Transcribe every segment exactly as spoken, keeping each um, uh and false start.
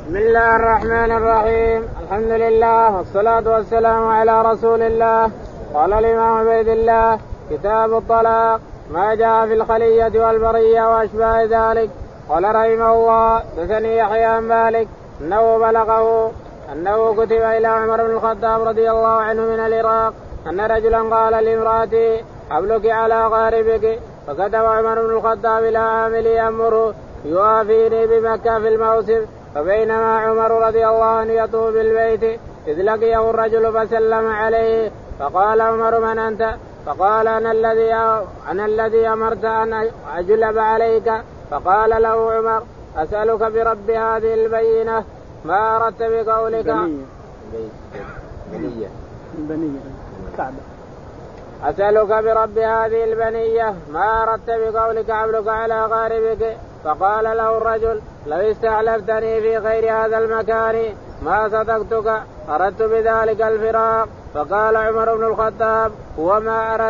بسم الله الرحمن الرحيم. الحمد لله والصلاة والسلام على رسول الله. قال الإمام عبيد الله كتاب الطلاق ما جاء في الخلية والبرية وأشباه ذلك. قال رحمه الله حدثني يحيى عن مالك أنه بلغه أنه كتب إلى عمر بن الخطاب رضي الله عنه من العراق أن رجلا قال لامرأته حبلك على غاربك، فكتب عمر بن الخطاب إلى عامل يأمره يوافيني بمكة في الموسم. فبينما عمر رضي الله عنه يطوف بالبيت إذ لقيه الرجل فسلم عليه، فقال عمر من أنت؟ فقال أنا الذي أنا الذي أمرت أن أجلب عليك. فقال له عمر أسألك برب هذه البينة ما أردت بقولك بنية بنية كعبة أسألك برب هذه البنية ما أردت بقولك حبلك على غاربك. فقال له الرجل لو استحلفتني في غير هذا المكان ما صدقتك، أردت بذلك الفراق. فقال عمر بن الخطاب وما أردت.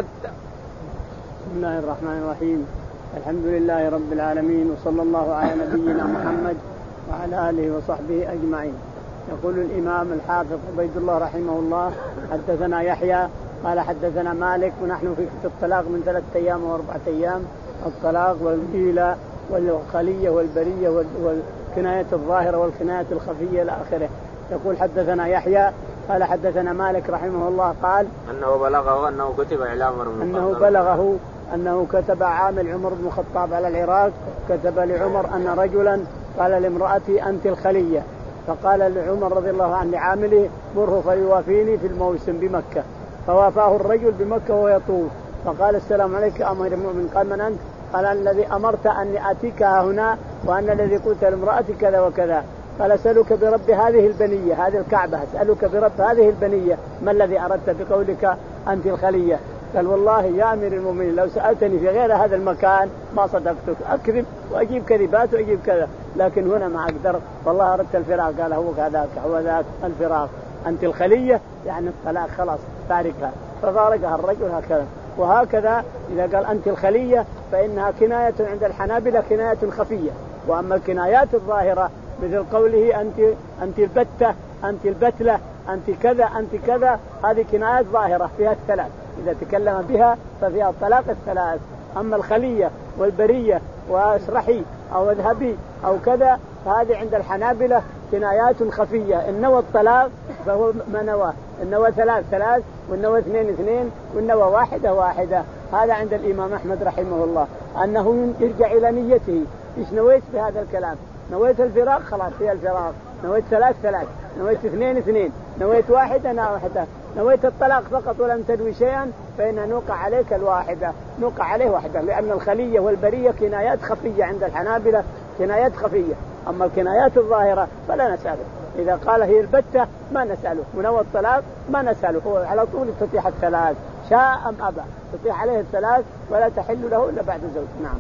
بسم الله الرحمن الرحيم. الحمد لله رب العالمين، وصلى الله على نبينا محمد وعلى آله وصحبه أجمعين. يقول الإمام الحافظ عبيد الله رحمه الله حدثنا يحيى قال حدثنا مالك، ونحن في الطلاق من ثلاثة أيام وأربعة أيام، الطلاق والإيلاء والخلية والبرية والكناية الظاهرة والكناية الخفية إلى آخره. يقول حدثنا يحيى قال حدثنا مالك رحمه الله قال أنه بلغه أنه كتب إلى عمر بن أنه بلغه أنه كتب عامل عمر بن الخطاب على العراق، كتب لعمر أن رجلا قال لامرأتي أنت الخلية، فقال لعمر رضي الله عنه لعامله مره فيوافيني في الموسم بمكة. فوافاه الرجل بمكة وهو يطوف، فقال السلام عليك أمير المؤمنين. قال من أنت؟ قال الذي أمرت أني أتيك هنا وأن الذي قلت لامرأتي كذا وكذا. قال أسألك برب هذه البنية، هذه الكعبة، أسألك برب هذه البنية ما الذي أردت بقولك أنت الخلية؟ قال والله يا أمير المؤمنين لو سألتني في غير هذا المكان ما صدقتك، أكذب وأجيب كذبات وأجيب كذا، لكن هنا ما أقدر، والله أردت الفراق. قال هو كذاك هو ذاك الفراق، أنت الخلية يعني الطلاق خلاص تاركها. ففارقها الرجل هكذا. وهكذا إذا قال أنت الخلية فإنها كناية عند الحنابلة كناية خفية، وأما الكنايات الظاهرة مثل قوله أنت أنت البتة أنت البتلة أنت كذا أنت كذا، هذه كنايات ظاهرة فيها الثلاث، إذا تكلم بها ففيها الطلاق الثلاث. أما الخلية والبرية واسرحي أو اذهبي أو كذا فهذه عند الحنابلة كنايات خفية. النوى الطلاق فهو ما نوى، النوى ثلاث ثلاث والنوى اثنين اثنين والنوى واحدة واحدة. هذا عند الإمام أحمد رحمه الله أنه يرجع إلى نيته، إيش نويت بهذا الكلام؟ نويت الفراق خلاص هي الفراق، نويت ثلاث ثلاث، نويت اثنين اثنين، نويت واحدة أنا واحدة، نويت الطلاق فقط ولم تنوي شيئا فإن نوقع عليك الواحدة، نوقع عليه واحدة، لأن الخلية والبرية كنايات خفية عند الحنابلة كنايات خفية. أما الكنايات الظاهرة فلا نسأله، إذا قال هي البتة ما نسأله، ونوى الطلاق ما نسأله، هو على طول تطيح الثلاث شاء أم أبى، تطيح عليه الثلاث ولا تحل له إلا بعد زوج. نعم.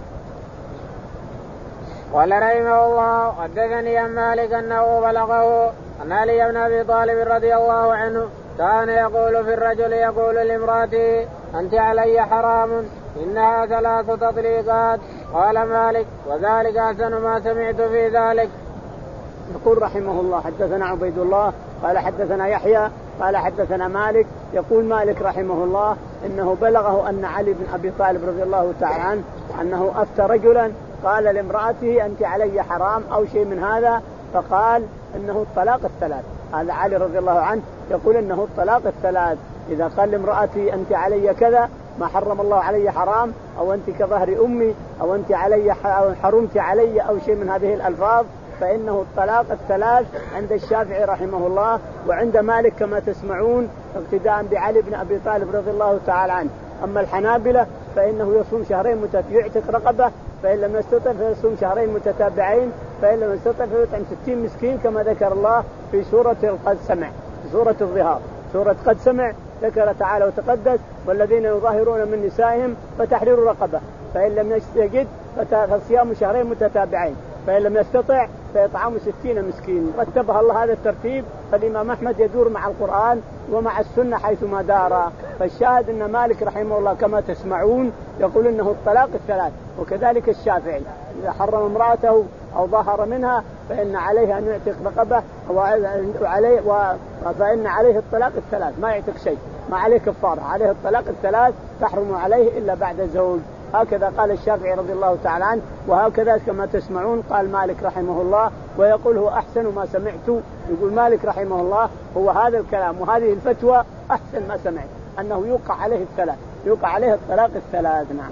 قال رحمه الله حدثني عن مالك أنه بلغه أن علي بن أبي طالب رضي الله عنه كان يقول في الرجل يقول لامرأته أنت علي حرام إنها ثلاث تطليقات. قال مالك وذلك أحسن ما سمعت في ذلك. يقول رحمه الله حدثنا عبيد الله قال حدثنا يحيى قال حدثنا مالك. يقول مالك رحمه الله إنه بلغه أن علي بن أبي طالب رضي الله تعالى عنه أنه أفتى رجلا قال لامرأته أنت علي حرام أو شيء من هذا، فقال إنه الطلاق الثلاث. هذا علي رضي الله عنه يقول إنه الطلاق الثلاث، إذا قال لامرأتي أنت علي كذا ما حرم الله علي حرام، أو أنت كظهر أمي، أو أنت علي أو حرمت علي أو شيء من هذه الألفاظ، فإنه الطلاق الثلاث عند الشافعي رحمه الله وعند مالك كما تسمعون اقتداء بعلي بن أبي طالب رضي الله تعالى عنه. أما الحنابلة فإنه يصوم شهرين متتابعين يعتق رقبة، فإن لم يستطع فيصوم شهرين متتابعين، فإن لم يستطع فيطعم ستين مسكين كما ذكر الله في سورة قد سمع، في سورة الظهار، سورة قد سمع ذكر تعالى وتقدس والذين يظاهرون من نسائهم فتحرير رقبة، فإن لم يجد فصيام شهرين متتابعين، فإن لم يستطع فيطعم ستين مسكين. رتبها الله هذا الترتيب، فالإمام أحمد يدور مع القرآن ومع السنة حيثما دار. فالشاهد أن مالك رحمه الله كما تسمعون يقول إنه الطلاق الثلاث، وكذلك الشافعي إذا حرم امرأته أو ظهر منها فإن عليه أن يعتق رقبة وعليه فإن عليه الطلاق الثلاث ما يعتق شيء ما عليه كفارة عليه الطلاق الثلاث تحرم عليه إلا بعد زوج. هكذا قال الشافعي رضي الله تعالى عنه وهكذا كما تسمعون قال مالك رحمه الله ويقول هو أحسن ما سمعت. يقول مالك رحمه الله هو هذا الكلام وهذه الفتوى أحسن ما سمعت أنه يوقع عليه الثلاث يوقع عليه الطلاق الثلاث. نعم.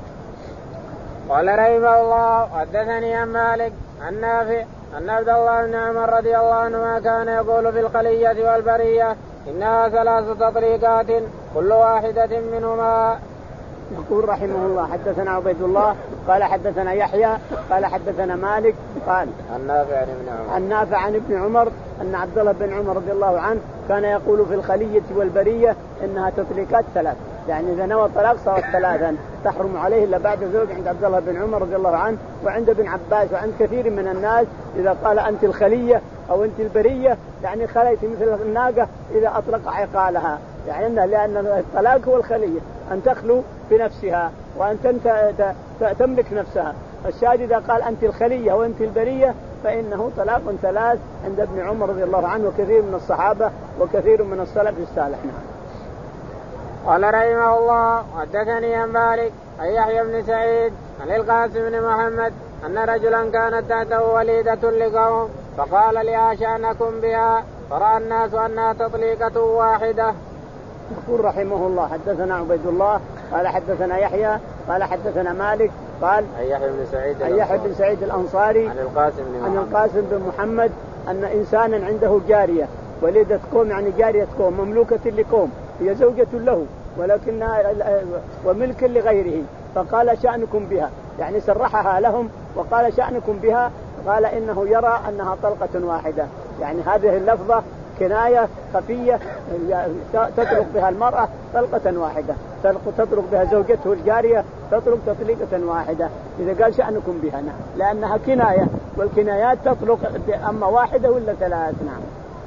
قال رحمه الله حدثني عن مالك عن نافع أن عبد الله بن عمر رضي الله عنهما كان يقول في الخلية والبرية إنها ثلاث تطليقات كل واحدة منهما. يقول رحمه الله حدثنا عبيد الله قال حدثنا يحيى قال حدثنا مالك قال النافع عن ابن عمر النافع عن ابن عمر أن عبد الله بن عمر رضي الله عنه كان يقول في الخلية والبرية إنها تطليقات ثلاث يعني إذا نوى الطلاق صارت ثلاثا تحرم عليه إلا بعد زوج عند عبد الله بن عمر رضي الله عنه وعند ابن عباس وعند كثير من الناس إذا قال أنت الخلية أو أنت البرية يعني خليت مثل الناقة إذا أطلق عقالها يعني لأن الطلاق هو الخلية أن تخلو بنفسها وأن تملك نفسها. الشاهد إذا قال أنت الخلية وأنت البرية فإنه طلاق ثلاث عند ابن عمر رضي الله عنه وكثير من الصحابة وكثير من السلف الصالح. قال رحمه الله حدثني عن مالك عن يحيى بن سعيد عن القاسم بن محمد أن رجلا كانت تحته وليدة لقوم فقال لها شأنكم بها فرأى الناس أنها تطليقة واحدة. يقول رحمه الله حدثنا عبيد الله قال حدثنا يحيى قال حدثنا مالك قال عن يحيى بن سعيد عن يحيى بن سعيد الأنصاري عن القاسم بن محمد عن القاسم بن محمد أن إنسانا عنده جارية وليدة قوم يعني جارية قوم مملوكة لقوم هي زوجة له ولكنها وملك لغيره فقال شأنكم بها يعني سرحها لهم وقال شأنكم بها قال إنه يرى أنها طلقة واحدة يعني هذه اللفظة كناية خفية تطلق بها المرأة طلقة واحدة تطلق بها زوجته الجارية تطلق تطليقة واحدة إذا قال شأنكم بها نعم لأنها كناية والكنايات تطلق أما واحدة ولا ثلاث. نعم.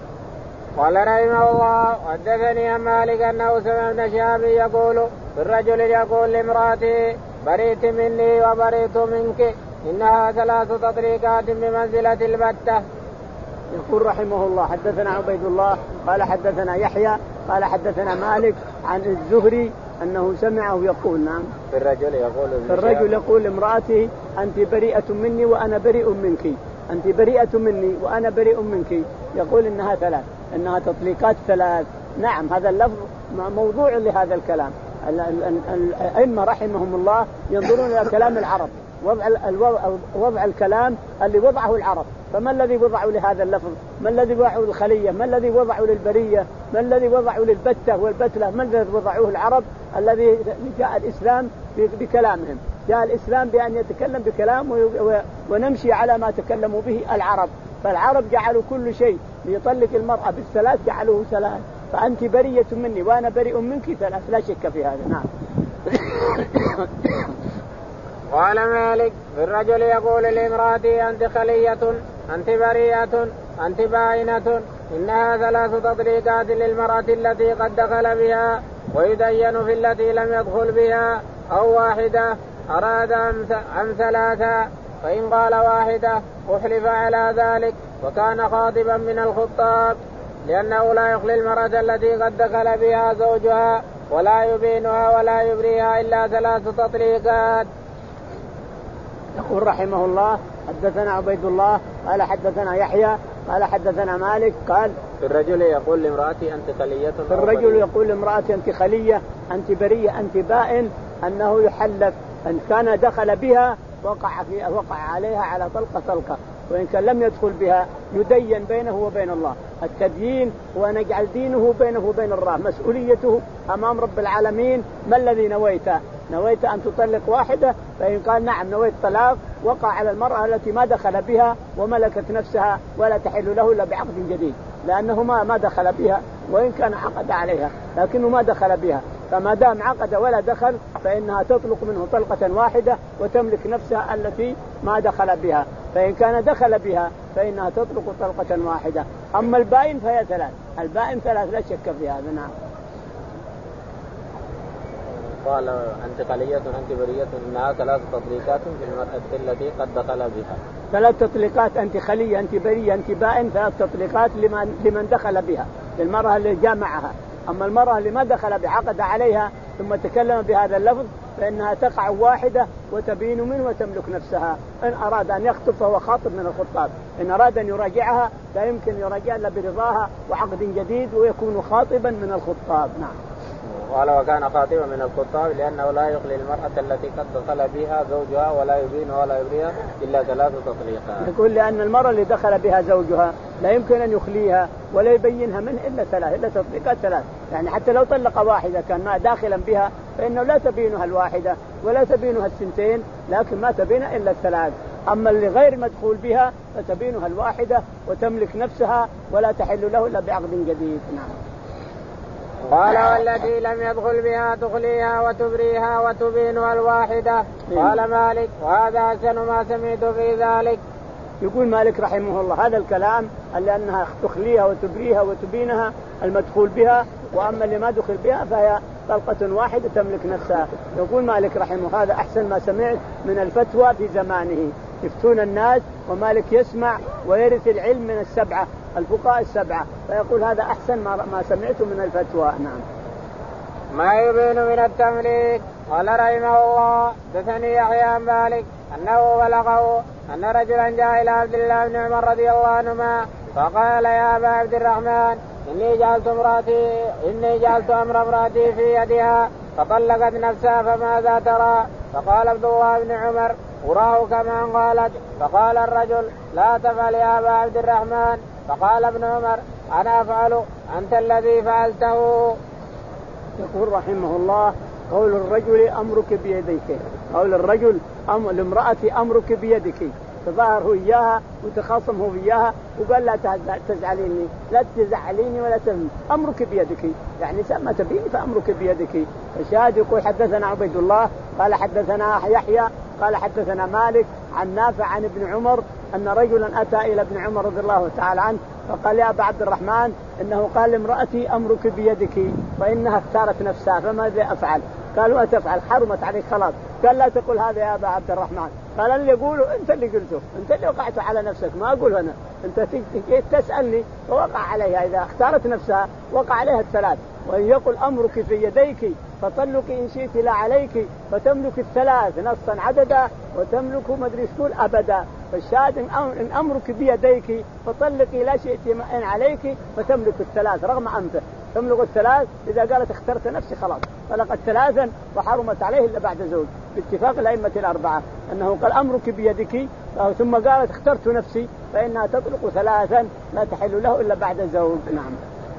قال رحمه الله حدثني عن مالك أنه سمع ابن شهاب يقول الرجل يقول لامرأته بريت مني وبريت منك إنها ثلاث تطليقات بمنزلة البتة. يقول رحمه الله حدثنا عبيد الله قال حدثنا يحيى قال حدثنا مالك عن الزهري أنه سمعه يقول نعم الرجل يقول الرجل يقول لامرأته أنت بريئة مني وأنا بريء منك أنت بريئة مني وأنا بريء منك يقول إنها ثلاث إنها تطليقات ثلاث. نعم هذا اللفظ موضوع لهذا الكلام. الأئمة رحمهم الله ينظرون إلى كلام العرب وضع وضع الكلام اللي وضعه العرب فما الذي وضعوا لهذا اللفظ ما الذي وضعوا للخلية ما الذي وضعوا للبرية ما الذي وضعوا للبتة والبتلة ما الذي وضعوه العرب الذي جاء الإسلام بكلامهم جاء الإسلام بأن يتكلم بكلام ونمشي على ما تكلموا به العرب. فالعرب جعلوا كل شيء ليطلق المرأة بالثلاث جعلوه ثلاث فأنت برية مني وأنا بريء منك ثلاث لا شك في هذا. نعم. قال مالك الرجل يقول لامرأته أنت خلية أنت بريئة أنت باينة إنها ثلاث تطليقات للمرأة التي قد دخل بها ويدين في التي لم يدخل بها أو واحدة أراد أم ثلاثة فإن قال واحدة أحلف على ذلك وكان خاطبا من الخطاب لأنه لا يخلي المرأة التي قد دخل بها زوجها ولا يبينها ولا يبريها إلا ثلاث تطليقات. يقول رحمه الله حدثنا عبيد الله قال حدثنا يحيى قال حدثنا مالك قال الرجل يقول لامرأتي أنت خلية الرجل يقول لامرأتي أنت خلية أنت برية أنت بائن أنه يحلف أن كان دخل بها وقع, في وقع عليها على طلقة طلقة وإن كان لم يدخل بها يدين بينه وبين الله. التدين هو نجعل دينه بينه وبين الله مسؤوليته أمام رب العالمين. ما الذي نويت نويت أن تطلق واحدة فإن قال نعم نويت طلاق وقع على المرأة التي ما دخل بها وملكت نفسها ولا تحل له إلا بعقد جديد لأنه ما ما دخل بها وإن كان عقد عليها لكنه ما دخل بها فما دام عقد ولا دخل فإنها تطلق منه طلقة واحدة وتملك نفسها التي ما دخل بها. فإن كان دخل بها فإنها تطلق طلقة واحدة. أما البائن فهي ثلاث البائن ثلاث لا شك في هذا. نعم. قال أنت خلية أنت برية إنها ثلاث تطليقات في المرأة التي قد دخل بها. ثلاث تطليقات، أنت خلية أنت برية أنت بائن، ثلاث تطليقات لمن لمن دخل بها، للمرأة اللي جامعها. أما المرأة اللي ما دخل بعقد عليها ثم تكلم بهذا اللفظ فإنها تقع واحدة وتبين منه وتملك نفسها. إن أراد أن يخطب فهو خاطب من الخطاب، إن أراد أن يراجعها لا يمكن يراجعها إلا برضاها وعقد جديد ويكون خاطبا من الخطاب. نعم. قال وكان خاطبا من الخطاب لأنه لا يخلي المرأة التي قد دخل بها زوجها ولا يبين ولا يبريها إلا ثلاث تطليقات. يقول لأن المرأة اللي دخل بها زوجها لا يمكن أن يخليها ولا يبينها منه إلا ثلاث، إلا تطليقات ثلاث. يعني حتى لو طلق واحدة كان ما داخلا بها فإنه لا تبينها الواحدة ولا تبينها الثنتين، لكن ما تبينها إلا الثلاث. أما اللي غير مدخول بها فتبينها الواحدة وتملك نفسها ولا تحل له إلا بعقد جديد. نعم. قال والتي لم يدخل بها تخليها وتبريها وتبينها الواحدة. قال مالك وهذا أحسن ما سمعت في ذلك. يقول مالك رحمه الله هذا الكلام لأنها تخليها وتبريها وتبينها المدخول بها، وأما اللي ما دخل بها فهي طلقة واحدة تملك نفسها. يقول مالك رحمه هذا أحسن ما سمعت من الفتوى في زمانه، يفتون الناس ومالك يسمع ويرث العلم من السبعة الفقهاء السبعة، فيقول هذا أحسن ما ما سمعته من الفتوى. نعم. ما يبين من التمليك. قال رحمه الله حدثني يحيى عن مالك أنه بلغه أن رجلا جاء إلى عبد الله بن عمر رضي الله عنهما فقال يا أبا عبد الرحمن إني جعلت امرأتي إني جعلت أمر امرأتي في يدها فطلقت نفسها فماذا ترى؟ فقال عبد الله بن عمر أراه كما قالت. فقال الرجل لا تفعل يا أبا عبد الرحمن. فقال ابن عمر أنا أفعل أنت الذي فعلته. يقول رحمه الله قول الرجل أمرك بيديك، قول الرجل أم لامرأتي أمرك بيدك، تظاهره إياها وتخاصمه إياها وقال لا تزعليني لا تزعليني ولا تزعليني أمرك بيدك، يعني سما تبيني فأمرك بيدك. الشاهد يقول حدثنا عبيد الله قال حدثنا يحيى قال حدثنا مالك عن نافع عن ابن عمر أن رجلا أتى إلى ابن عمر رضي الله تعالى عنه فقال يا أبا عبد الرحمن إنه قال امرأتي أمرك بيدك فإنها اختارت نفسها فماذا أفعل؟ قالوا أتفعل حرمت عليك خلاص. قال لا تقول هذا يا أبا عبد الرحمن. قال اللي يقوله أنت اللي قلته، أنت اللي وقعت على نفسك ما أقول أنا، أنت تجي تسألني فوقع عليها، إذا اختارت نفسها وقع عليها الثلاث. وإن يقول أمرك في يديك فطلقي إن شئت لا عليك فتملك الثلاث نصا عددا وتملك مدري تقول أبدا. فالشاهد إن أمرك بيديك فطلقي لا شئت إن عليك فتملك الثلاث رغم أنفه تملك الثلاث. إذا قالت اخترت نفسي خلاص طلقت ثلاثا وحرمت عليه إلا بعد زوج باتفاق الأئمة الأربعة أنه قال أمرك بيدك ثم قالت اخترت نفسي فإنها تطلق ثلاثا لا تحل له إلا بعد زوج. نعم.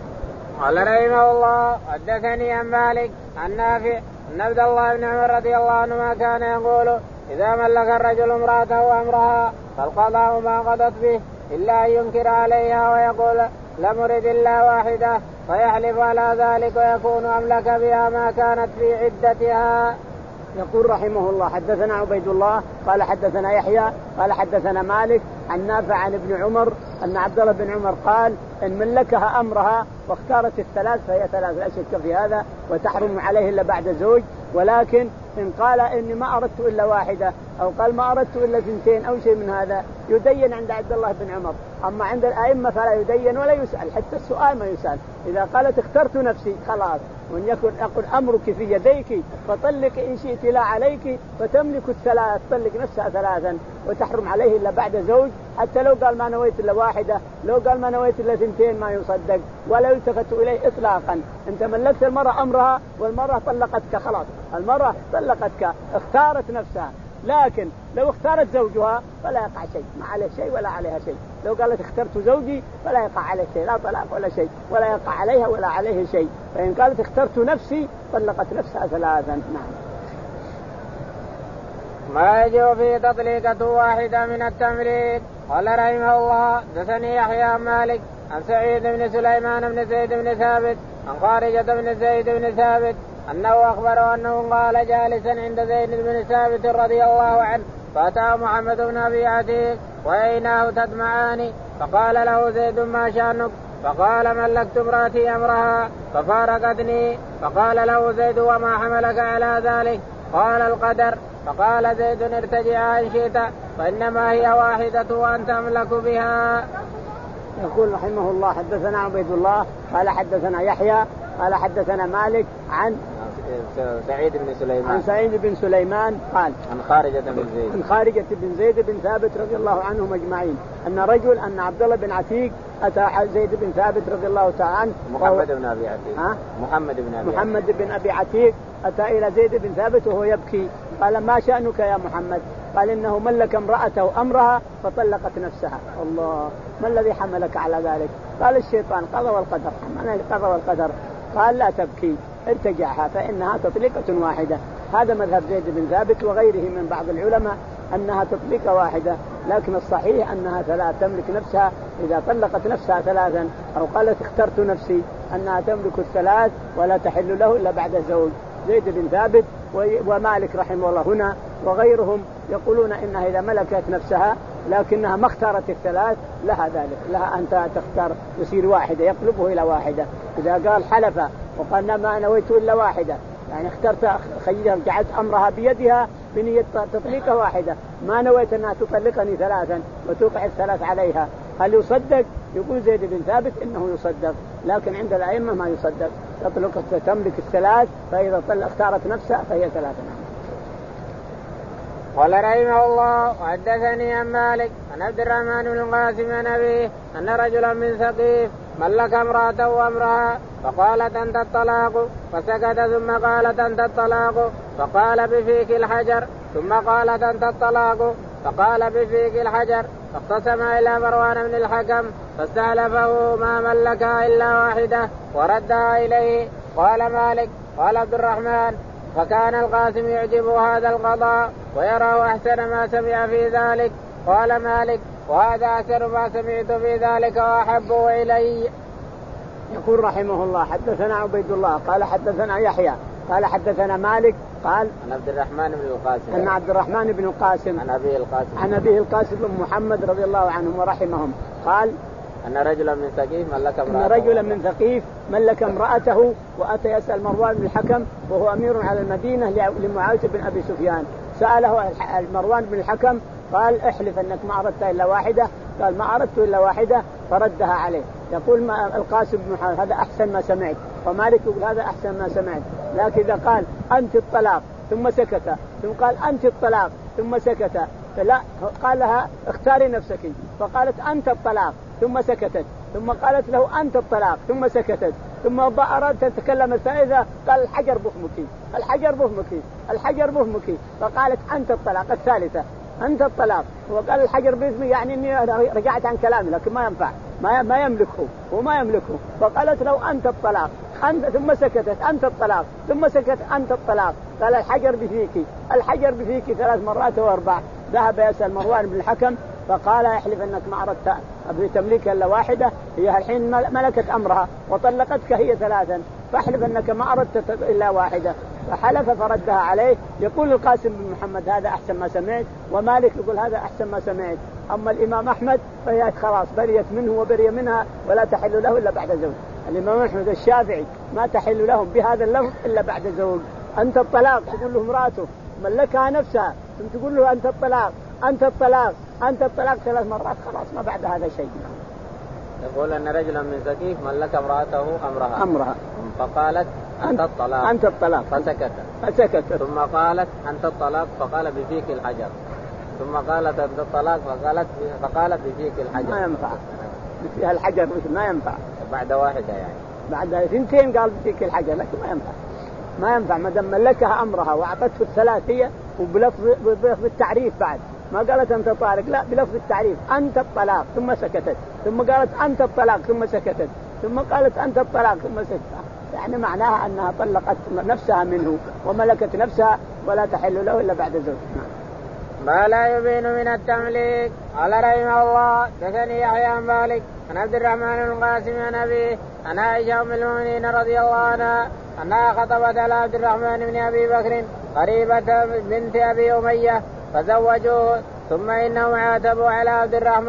قال رحمه الله حدثني عن مالك عن نافع أن عبد الله بن عمر رضي الله عنهما كان يقول إذا ملك الرجل امرأته وأمرها فالقضاء ما قضت به إلا أن ينكر عليها ويقول لم أرد إلا واحدة فيحلف على ذلك ويكون أملك بها ما كانت في عدتها. يقول رحمه الله حدثنا عبيد الله قال حدثنا يحيى قال حدثنا مالك عن نافع عن ابن عمر أن عبد الله بن عمر قال إن ملكها أمرها واختارت الثلاث فهي ثلاث لا شك في هذا وتحرم عليه إلا بعد زوج. ولكن إن قال إني ما أردت إلا واحدة أو قال ما أردت إلا اثنتين أو شيء من هذا يدين عند عبد الله بن عمر. أما عند الأئمة فلا يدين ولا يسأل، حتى السؤال ما يسأل. إذا قالت اخترت نفسي خلاص. وإن يكن أقول أمرك في يديك فطلق إن شئت لا عليك فتملك الثلاث طلق نفسها ثلاثا وتحرم عليه إلا بعد زوج. حتى لو قال ما نويت إلا واحدة لو قال ما نويت إلا ثنتين ما يصدق ولا يلتفت إليه إطلاقا. أنت ملكت المرأة أمرها والمرأة طلقتك خلاص، المرأة طلقتك اختارت نفسها. لكن لو اختارت زوجها فلا يقع شيء، ما عليه شيء ولا عليها شيء. لو قالت اخترت زوجي فلا يقع عليه شيء، لا طلاق ولا شيء ولا يقع عليها ولا عليه شيء. فإن قالت اخترت نفسي طلقت نفسها ثلاثا. نعم. ما يجب في تطليقة واحدة من التمليك. قال رحمه الله حدثني يحيى عن مالك عن سعيد بن سليمان بن زيد بن ثابت عن خارجة بن زيد بن ثابت أنه أخبره أنه قال جالسا عند زيد بن ثابت رضي الله عنه فأتاه محمد بن أبي عتيق وعيناه تدمعان فقال له زيد ما شأنك؟ فقال ملكت امرأتي أمرها ففارقتني. فقال له زيد وما حملك على ذلك؟ قال القدر. فقال زيد ارتجعا إن شئت فإنما هي واحدة وأنت أملك بها. يقول رحمه الله حدثنا عبيد الله قال حدثنا يحيى قال حدثنا مالك عن سعيد بن سليمان عن سعيد بن سليمان قال عن خارجة بن زيد عن خارجة بن زيد بن ثابت رضي الله عنهم أجمعين أن رجل أن عبد الله بن عتيق أتى زيد بن ثابت رضي الله تعالى عنه محمد بن أبي عتيق ها؟ محمد بن أبي محمد بن أبي عتيق أتى إلى زيد بن ثابت وهو يبكي. قال ما شأنك يا محمد؟ قال إنه ملك امرأته أمرها فطلقت نفسها. الله، ما الذي حملك على ذلك؟ قال الشيطان قضى والقدر. أنا قضى والقدر. قال لا تبكي ارتجعها فإنها تطلقة واحدة. هذا مذهب زيد بن ثابت وغيره من بعض العلماء أنها تطلقة واحدة، لكن الصحيح أنها ثلاث تملك نفسها إذا طلقت نفسها ثلاثا، أو قالت اخترت نفسي أنها تملك الثلاث ولا تحل له إلا بعد زوج. زيد بن ثابت ومالك رحمه الله هنا وغيرهم يقولون إنها إذا ملكت نفسها لكنها ما اختارت الثلاث لها ذلك، لها أن تختار يصير واحدة يقلبه إلى واحدة. إذا قال حلف وقال ما نويت إلا واحدة يعني اخترت خيرها جعلت أمرها بيدها بنية تطليقة واحدة، ما نويت أنها تطلقني ثلاثا وتوقع الثلاث عليها. هل يصدق؟ يقول زيد بن ثابت إنه يصدق، لكن عند الأئمة ما يصدق. تطلق تملك الثلاث فإذا اختارت نفسها فهي ثلاثة. قال رحمه الله وحدثني عن مالك عن عبد الرحمن بن القاسم عن أبيه أن رجلا من ثقيف ملك امرأته وأمرها فقالت أنت الطلاق فسكت ثم قالت أنت الطلاق فقال بفيك الحجر ثم قالت أنت الطلاق فقال بفيك الحجر. فاختصم إلى مروان بن الحكم فاستعلفه ما ملكها إلا واحدة وردها إليه. قال مالك قال عبد الرحمن فكان القاسم يعجب هذا القضاء ويراه أحسن ما سمع في ذلك. قال مالك وهذا أحسن ما سمعت في ذلك وأحبه إلي. يقول رحمه الله حدثنا عبيد الله قال حدثنا يحيى قال حدثنا مالك قال عن عبد الرحمن بن القاسم أن عبد الرحمن بن القاسم عن أبيه القاسم عن أبيه القاسم بن محمد رضي الله عنهم ورحمهم قال أن رجلا من ثقيف ملك امرأته أن رجلا من ثقيف ملك امرأته وأتى يسأل مروان بن الحكم وهو أمير على المدينة لمعاوية بن أبي سفيان. سأله مروان بن الحكم قال احلف أنك ما أردت إلا واحدة، قال ما أردت إلا واحدة فردها عليه. يقول ما القاسم بن محمد هذا أحسن ما سمعت، ومالك يقول هذا أحسن ما سمعت. لكن إذا قال أنت الطلاق ثم سكت ثم قال أنت الطلاق ثم سكت فلا، قال لها اختاري نفسك فقالت أنت الطلاق ثم سكتت ثم قالت له أنت الطلاق ثم سكتت ثم أردت أن تتكلم الثالثة قال الحجر بفمك الحجر بفمك الحجر بفمك فقالت أنت الطلاق الثالثة أنت الطلاق وقال الحجر بفمي يعني إني رجعت عن كلامي لكن ما ينفع ما ما يملكه وما يملكه. فقالت له أنت الطلاق أنت ثم سكتت أنت الطلاق ثم سكت أنت الطلاق قال الحجر بفيك الحجر بفيك ثلاث مرات وأربع. ذهب يسأل مروان بن الحكم فقال احلف أنك ما أردت بتمليك إلا واحدة، هي الحين ملكت أمرها وطلقتك هي ثلاثا فاحلف أنك ما أردت إلا واحدة. فحلف فردها عليه. يقول القاسم بن محمد هذا أحسن ما سمعت، ومالك يقول هذا أحسن ما سمعت. أما الإمام أحمد فهي خلاص بريت منه وبري منها ولا تحل له إلا بعد زوج. الإمام أحمد الشافعي ما تحل لهم بهذا اللفظ إلا بعد زوج. أنت الطلاق تقول له امرأته ملكها نفسها ثم تقول له أنت الطلاق أنت الطلاق أنت الطلاق ثلاث مرات خلاص ما بعد هذا شيء. يقول أن رجلا من ثقيف ملك امرأته أمرها أمرها فقالت أنت الطلاق أنت الطلاق فسكت فسكت ثم قالت أنت الطلاق فقال بفيك الحجر ثم قالت أنت الطلاق فقالت فقالت بفيك الحجر. ما ينفع فيها الحجر ما ينفع بعد واحدة يعني بعد اثنتين قال بفيك الحجر لكن ما ينفع ما ينفع ما دام ملكها أمرها وأعطته الثلاثية وبلفظ بالتعريف بعد ما قالت أنت طالق لا بلفظ التعريف أنت الطلاق ثم سكتت ثم قالت أنت الطلاق ثم سكتت ثم قالت أنت الطلاق ثم سكتت يعني معناها أنها طلقت نفسها منه وملكت نفسها ولا تحل له إلا بعد زوج. ما لا يبين من التمليك. قال رحمه الله دثني يحيى عن مالك عن عبد الرحمن بن القاسم عن أبيه عن عائشة أم المؤمنين رضي الله عنها أنها خطبت على عبد الرحمن بن أبي بكر قريبة بنت أبي أمية فزوجوه ثم إنهم عاتبوا على عبد الرحمن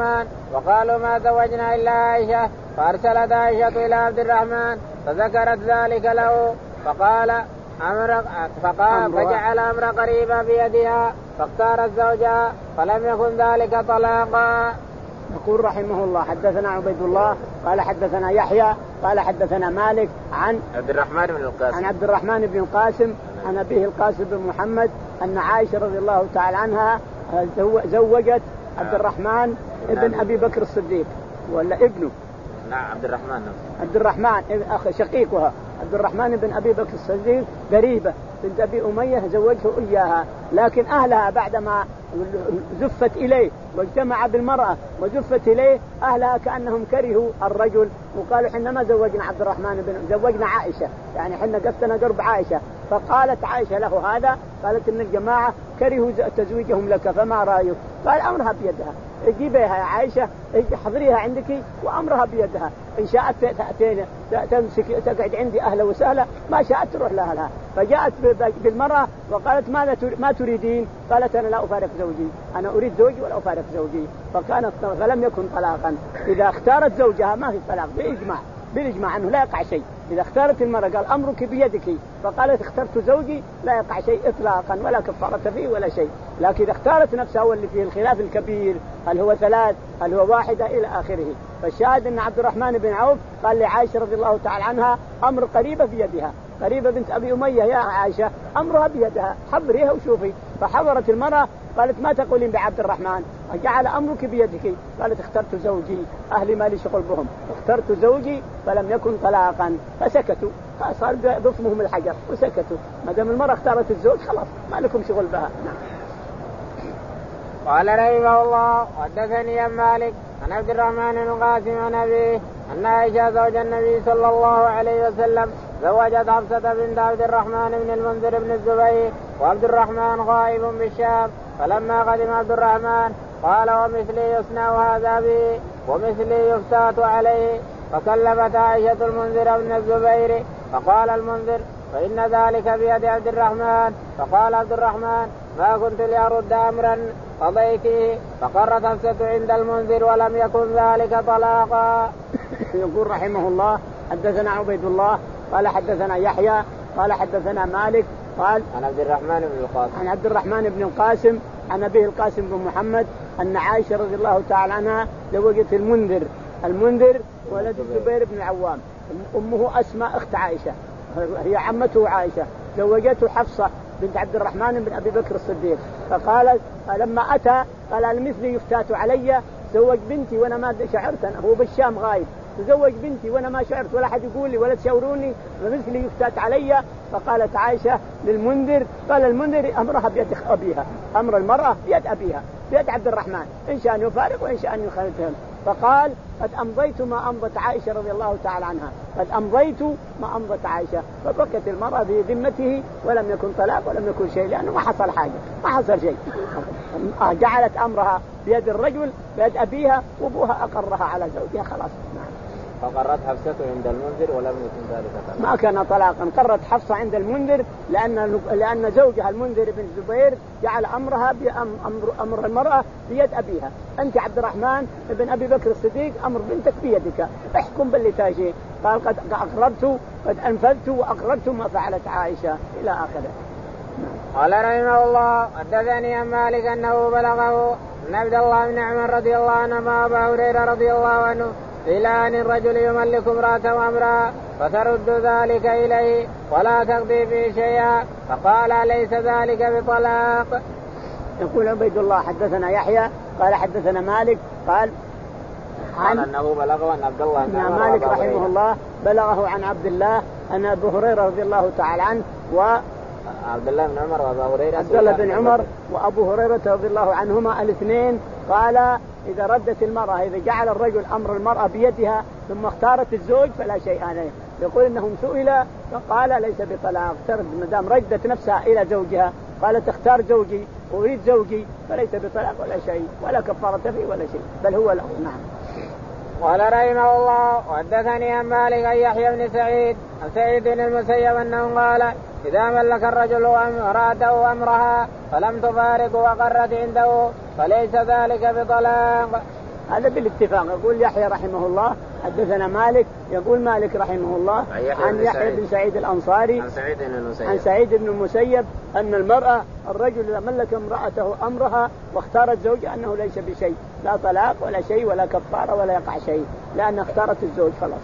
وقالوا ما زوجنا إلا عائشة، فأرسلت عائشة إلى عبد الرحمن فذكرت ذلك له فقال أمر فقال فجعل أمر قريبا بيدها فاختارت زوجها فلم يكن ذلك طلاقا. يقول رحمه الله حدثنا عبيد الله قال حدثنا يحيى قال حدثنا مالك عن عبد الرحمن بن القاسم عن عبد الرحمن بن القاسم عن أبيه القاسم بن محمد أن عائشة رضي الله تعالى عنها زوجت عبد الرحمن ابن أبي بكر الصديق ولا ابنه. نعم عبد الرحمن عبد الرحمن أخ شقيقها عبد الرحمن بن أبي بكر الصديق قريبة بنت أبي أمية زوجه إياها، لكن أهلها بعدما زفت إليه واجتمع بالمرأة وزفت إليه أهلها كأنهم كرهوا الرجل وقالوا حنا ما زوجنا عبد الرحمن بن زوجنا عائشة، يعني حنا قفتنا قرب عائشة. فقالت عائشة له هذا، قالت إن الجماعة كرهوا تزويجهم لك فما رأيك؟ قال أمرها بيدها، جيبيها يا عائشة حضريها عندك وأمرها بيدها، إن شاءت تأتينا تمسك تقعد عندي أهلا وسهلا، ما شاءت تروح لأهلها. فجاءت بالمرأة وقالت ماذا ما تريدين؟ قالت أنا لا أفارق زوجي، أنا أريد زوجي ولا أفارق زوجي. فكانت فلم يكن طلاقا. إذا اختارت زوجها ما في طلاق بإجماع بالإجماع أنه لا يقع شيء. إذا اختارت المرأة قال أمرك بيدك فقالت اخترت زوجي لا يقع شيء إطلاقا ولا كفارة فيه ولا شيء. لكن إذا اختارت نفسها واللي فيه الخلاف الكبير هل هو ثلاث هل هو واحدة إلى آخره. فالشاهد أن عبد الرحمن بن عوف قال لعائشة رضي الله تعالى عنها أمر قريبة بيدها، قريبة بنت أبي أمية يا عائشة أمرها بيدها حضريها وشوفي. فحضرت المرأة قالت ما تقولين بعبد الرحمن؟ جعل أمرك بيدك. قالت اخترت زوجي أهلي ما لي شغل بهم، اخترت زوجي فلم يكن طلاقا. فسكتوا، صار ضفمهم الحجر وسكتوا. ما دام المرأة اختارت الزوج خلاص ما لكم شغل بها. نعم. قال رحمه الله حدثني عن مالك عن عبد الرحمن بن القاسم عن أبيه أن عائشة زوج النبي صلى الله عليه وسلم زوجت حفصة بنت عبد الرحمن بن المنذر بن الزبير وعبد الرحمن غائب بالشام. فلما قدم عبد الرحمن قال ومثلي يصنع هذا به ومثلي يفتات عليه. فكلمت عائشة المنذر بن الزبير فقال المنذر فإن ذلك بيد عبد الرحمن. فقال عبد الرحمن ما كنت لأرد أمرا قضيته. فقرت حفصة عند المنذر ولم يكن ذلك طلاقا. يقول رحمه الله حدثنا عبيد الله قال حدثنا يحيى قال حدثنا مالك قال عن عبد الرحمن بن القاسم عن عبد الرحمن بن القاسم عن أبيه القاسم بن محمد أن عائشة رضي الله تعالى عنها زوجت المنذر المنذر ولد الزبير بن العوام. أمه أسماء أخت عائشة هي عمته عائشة، زوجته حفصة بنت عبد الرحمن بن أبي بكر الصديق. فقال لما أتى قال المثل يفتات علي، زوج بنتي وأنا ما شعرت، هو بالشام غايب، تزوج بنتي وأنا ما شعرت ولا حد يقول لي ولا تشاوروني ومثلي يفتات علي. فقالت عائشة للمنذر قال المنذر أمرها بيد أبيها، أمر المرأة بيد أبيها بيد عبد الرحمن إن شاء أن يفارق وإن شاء أن يخالفهم. فقال قد أمضيت ما أمضت عائشة رضي الله تعالى عنها، قد أمضيت ما أمضت عائشة. فبكت المرأة في ذمته ولم يكن طلاق ولم يكن شيء لأنه ما حصل حاجة ما حصل شيء. جعلت أمرها بيد الرجل بيد أبيها وأبوها أقرها على زوجها خلاص. فقرت حفصة عند المنذر ولم يكن ذلك طلاقا. ما كان طلاقا، قرت حفصة عند المنذر لأن لأن زوجها المنذر بن الزبير جعل أمرها بأمر أمر المرأة بيد أبيها. أنت عبد الرحمن بن أبي بكر الصديق أمر بنتك بيدك، احكم باللي تاجي. قال قد أقررت قد أنفذت وأقررت ما فعلت عائشة إلى آخره. قال رحمه الله حدثني عن مالك أنه بلغه أن عبد الله بن عمر رضي الله عنه أبا هريرة رضي الله عنه إلى أن الرجل يملك امرأة وامرأة فترد ذلك إليه ولا تقضي به شيئا. فقال ليس ذلك بطلاق. يقول عبيد الله حدثنا يحيى قال حدثنا مالك قال عن أنه بلغه أن عبد الله بن عمر مالك رحمه الله بلغه عن عبد الله أن أبو هريرة رضي الله تعالى عنه و عبد الله بن عمر وأبو هريرة عبد الله بن عمر وأبو هريرة رضي الله عنهما الاثنين قال إذا ردت المرأة إذا جعل الرجل أمر المرأة بيدها ثم اختارت الزوج فلا شيء عليه. يقول إنهم سئل فقال ليس بطلاق، ترد مدام ردت نفسها إلى زوجها قالت اختار زوجي وأريد زوجي فليس بطلاق ولا شيء ولا كفارة فيه ولا شيء بل هو له. نعم. قال رحمه الله وحدثني عن مالك عن يحيى بن سعيد عن سعيد بن المسيب أنه قال إذا ملك الرجل امرأته أمرها فلم تفارق وقرت عنده فليس ذلك بطلاق. هذا بالاتفاق. يقول يحيى رحمه الله حدثنا مالك، يقول مالك رحمه الله عن يحيى بن سعيد الأنصاري عن سعيد بن المسيب عن سعيد بن المسيب أن المرأة الرجل إذا ملك امرأته أمرها واختارت زوجها أنه ليس بشيء، لا طلاق ولا شيء ولا كفارة ولا يقع شيء، لأن اختارت الزوج خلاص.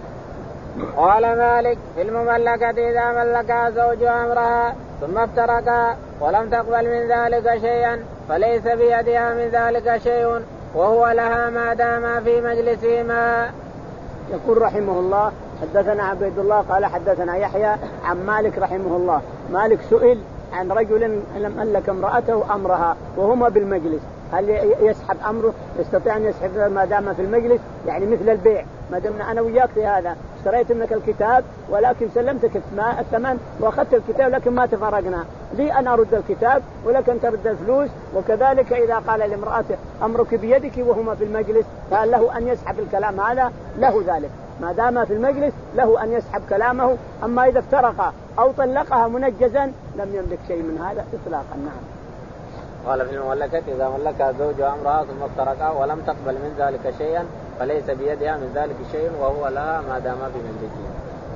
قال مالك في المملكة إذا ملكها زوجها أمرها ثم افترقا ولم تقبل من ذلك شيئا فليس بيدها من ذلك شيء وهو لها ما دام في مجلسهما. يقول رحمه الله حدثنا عبيد الله قال حدثنا يحيى عن مالك رحمه الله. مالك سئل عن رجل لم ملك امرأته أمرها وهما بالمجلس، هل يسحب أمره؟ يستطيع أن يسحب ما دام في المجلس؟ يعني مثل البيع، ما دمنا أنا وياك في هذا اشتريت منك الكتاب ولكن سلمتك الثمن وأخذت الكتاب لكن ما تفرقنا، لي أنا أرد الكتاب ولكن ترد الفلوس. وكذلك إذا قال لامرأته أمرك بيدك وهما في المجلس فهل له أن يسحب الكلام هذا؟ له ذلك، ما دام في المجلس له أن يسحب كلامه. أما إذا افترقا أو طلقها منجزا لم يملك شيء من هذا إطلاقا. نعم. قال في المملكة إذا ملكها زوجها أمرها ثم افترقا ولم تقبل من ذلك شيئا فليس بيدها من ذلك شيء وهو لها ما دام في ملكها.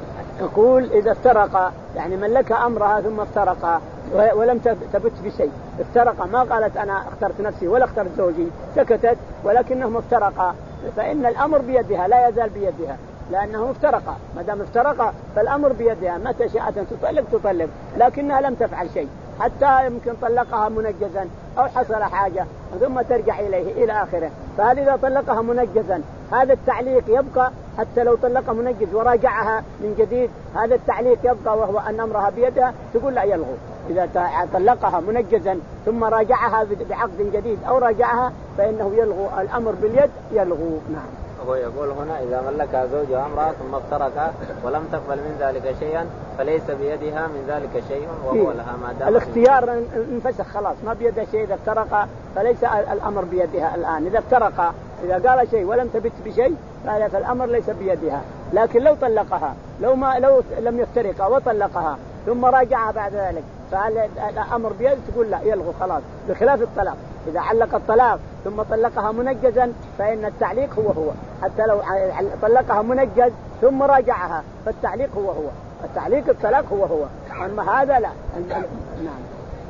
يقول إذا افترقا يعني ملك أمرها ثم افترقا ولم تبت بشيء، افترقا ما قالت أنا اخترت نفسي ولا اخترت زوجي، سكتت ولكنهم افترقا فإن الأمر بيدها لا يزال بيدها، لأنه افترقا، ما دام افترقا فالأمر بيدها، متى شاءت أن تطلق تطلق، لكنها لم تفعل شيء حتى يمكن طلقها منجزا أو حصل حاجة ثم ترجع إليه إلى آخره. فهل إذا طلقها منجزا هذا التعليق يبقى حتى لو طلقها منجز وراجعها من جديد؟ هذا التعليق يبقى وهو أن أمرها بيدها، تقول لا يلغو. إذا طلقها منجزا ثم راجعها بعقد جديد أو راجعها فإنه يلغو، الأمر باليد يلغو. نعم. هو يقول هنا إذا ملكها زوجها أمرها ثم افترقا ولم تقبل من ذلك شيئا فليس بيدها من ذلك شيء وهو لها ما دام. الاختيار انفسخ خلاص، ما بيدها شيء. إذا افترقا فليس الأمر بيدها الآن. إذا افترقا إذا قال شيء ولم تبت بشيء فالأمر ليس بيدها. لكن لو طلقها لو ما لو لم يفترقا وطلقها ثم راجعها بعد ذلك فهل الأمر بيد؟ تقول لا يلغو خلاص، بخلاف الطلاق. إذا علق الطلاق ثم طلقها منجزا فإن التعليق هو هو، حتى لو طلقها منجز ثم راجعها فالتعليق هو هو، التعليق الطلاق هو هو، أما هذا لا. نعم.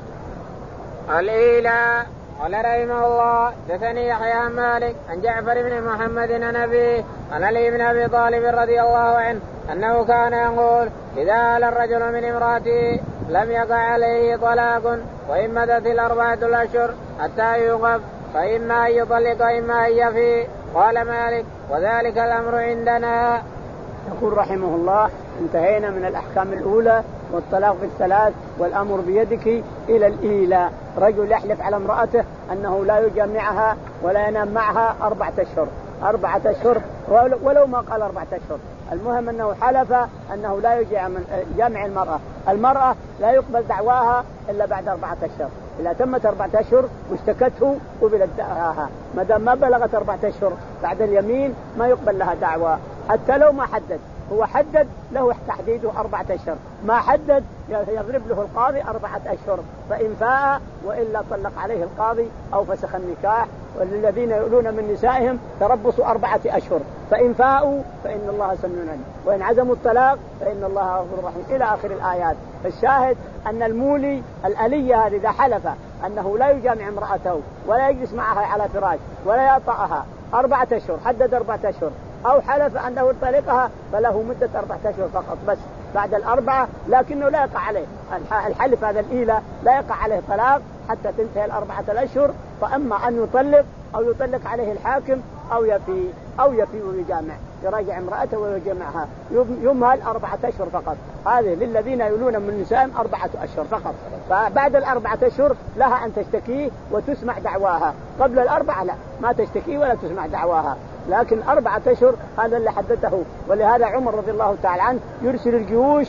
الإيلاء. قال رحمه الله دثني يحيى عن مالك عن جعفر بن محمد عن أبيه عن علي بن أبي طالب رضي الله عنه أنه كان يقول إذا آل الرجل من امرأته لم يقع عليه طلاق وإن مدت الأربعة الأشهر حتى يوقف فإما أن يطلق إما أن يفي. قال مالك وذلك الأمر عندنا. يقول رحمه الله انتهينا من الأحكام الأولى والطلاق في الثلاث والأمر بيدك إلى الإيلاء. رجل يحلف على امرأته أنه لا يجامعها ولا ينام معها أربعة أشهر أربعة أشهر ولو ما قال أربعة أشهر، المهم أنه حلف أنه لا يجامع المرأة. المرأة لا يقبل دعواها إلا بعد أربعة أشهر، إذا تمت أربعة أشهر واشتكته قبلت دعواها، ما دام ما بلغت أربعة أشهر بعد اليمين ما يقبل لها دعوة، حتى لو ما حدد. هو حدد له تحديده أربعة أشهر، ما حدد يضرب له القاضي أربعة أشهر، فإن فاء وإلا طلق عليه القاضي أو فسخ النكاح. والذين يؤلون من نسائهم تربصوا أربعة أشهر، فإن فاءوا فإن الله سميع عليم، وإن عزموا الطلاق فإن الله غفور رحيم إلى آخر الآيات. فالشاهد أن المولي الألية هذه إذا حلف أنه لا يجامع امرأته ولا يجلس معها على فراش ولا يطأها أربعة أشهر، حدد أربعة أشهر، أو حلف أنه يطلقها فله مدة أربعة أشهر فقط بس بعد الأربعة، لكنه لا يقع عليه الحلف هذا الإيلة، لا يقع عليه طلاق حتى تنتهي الأربعة الأشهر. فأما أن يطلق أو يطلق عليه الحاكم أو يفي أو يفي ويجامع، يراجع امرأته ويجمعها، يمهل أربعة أشهر فقط. هذه للذين يولون من نسائهم أربعة أشهر فقط. فبعد الأربعة أشهر لها أن تشتكي وتسمع دعواها، قبل الأربعة لا، ما تشتكي ولا تسمع دعواها، لكن أربعة أشهر هذا اللي حدده. ولهذا عمر رضي الله تعالى عنه يرسل الجيوش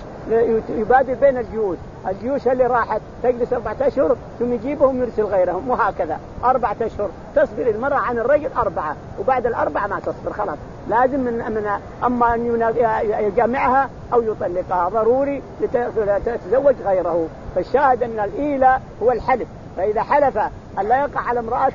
يبادل بين الجيوش، الجيوش اللي راحت تجلس أربعة أشهر ثم يجيبهم يرسل غيرهم، وهكذا أربعة أشهر تصبر المرأة عن الرجل أربعة، وبعد الأربعة ما تصبر خلاص، لازم من, من أما أن يجامعها أو يطلقها ضروري لتتزوج غيره. فالشاهد أن الإيلة هو الحلف، فإذا حلف أن لا يقع على امرأته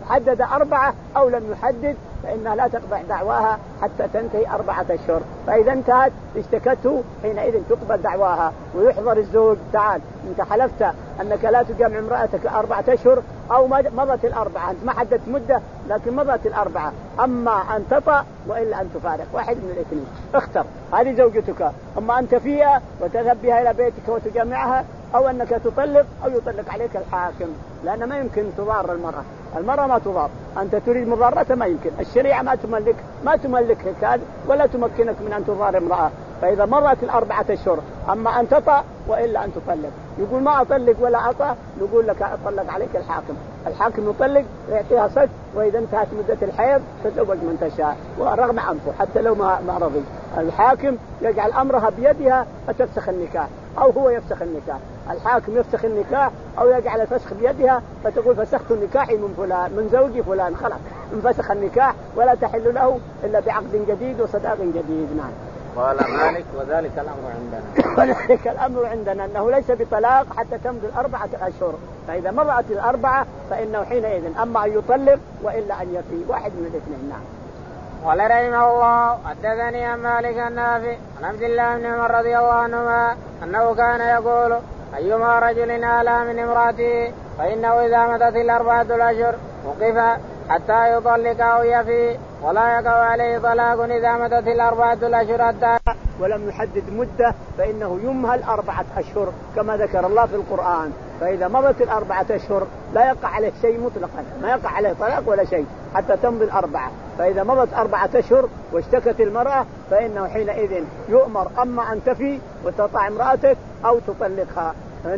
حدد أربعة أو لم يحدد فإنها لا تقبح دعواها حتى تنتهي أربعة أشهر. فإذا انتهت اشتكته حينئذ تقبل دعواها ويحضر الزوج. تعال أنت حلفت أنك لا تجامع امرأتك أربعة أشهر أو مضت الأربعة، أنت ما حددت مدة لكن مضت الأربعة، أما أن تطأ وإلا أن تفارق، واحد من الاثنين اختر. هذه زوجتك، أما أنت فيها وتذهب بها إلى بيتك وتجامعها، أو أنك تطلق أو يطلق عليك الحاكم، لأن ما يمكن تضار المرأة. المرأة ما تضار، أنت تريد مضارتها ما يمكن، الشريعة ما تملك ما تملكك هذا ولا تمكنك من أن تضار امرأة. فإذا مرت الأربعة أشهر أما أن تطأ وإلا أن تطلق. يقول ما أطلق ولا أطأ، نقول لك أطلق عليك الحاكم. الحاكم يطلق ويعطيها صك، وإذا انتهت مدة الحيض تتزوج من تشاء ورغم عنفه حتى لو ما ما رضي. الحاكم يجعل أمرها بيدها فتفسخ النكاح أو هو يفسخ النكاح. الحاكم يفسخ النكاح أو يجعل الفسخ بيدها فتقول فسخت نكاحي من فلان من زوجي فلان، خلاص انفسخ النكاح ولا تحل له إلا بعقد جديد وصداق جديد. نعم. قال مالك وذلك الأمر عندنا وذلك الأمر عندنا أنه ليس بطلاق حتى تمضي الأربعة أشهر، فإذا مضت الأربعة فإنه حينئذ أما أن يطلق وإلا أن يفي، واحد من الاثنين. نعم. قال رحمه الله حدثني عن مالك النافع عن عبد الله بن عمر رضي الله عنهما أنه كان يقول أيما رجل آلى من امرأته فإنه إذا مضت الأربعة الأشهر وقف حتى يطلق أو يفي، ولا يقع عليه طلاق إذا مضت الأربعة الأشهر حتى ولم يحدد مدة فإنه يمهل أربعة أشهر كما ذكر الله في القرآن. فإذا مضت الأربعة أشهر لا يقع عليه شيء مطلقا، ما يقع عليه طلاق ولا شيء حتى تمضي الأربعة. فإذا مضت أربعة أشهر واشتكت المرأة فإنه حينئذ يؤمر أما أن تفي وتطع امرأتك أو تطلقها.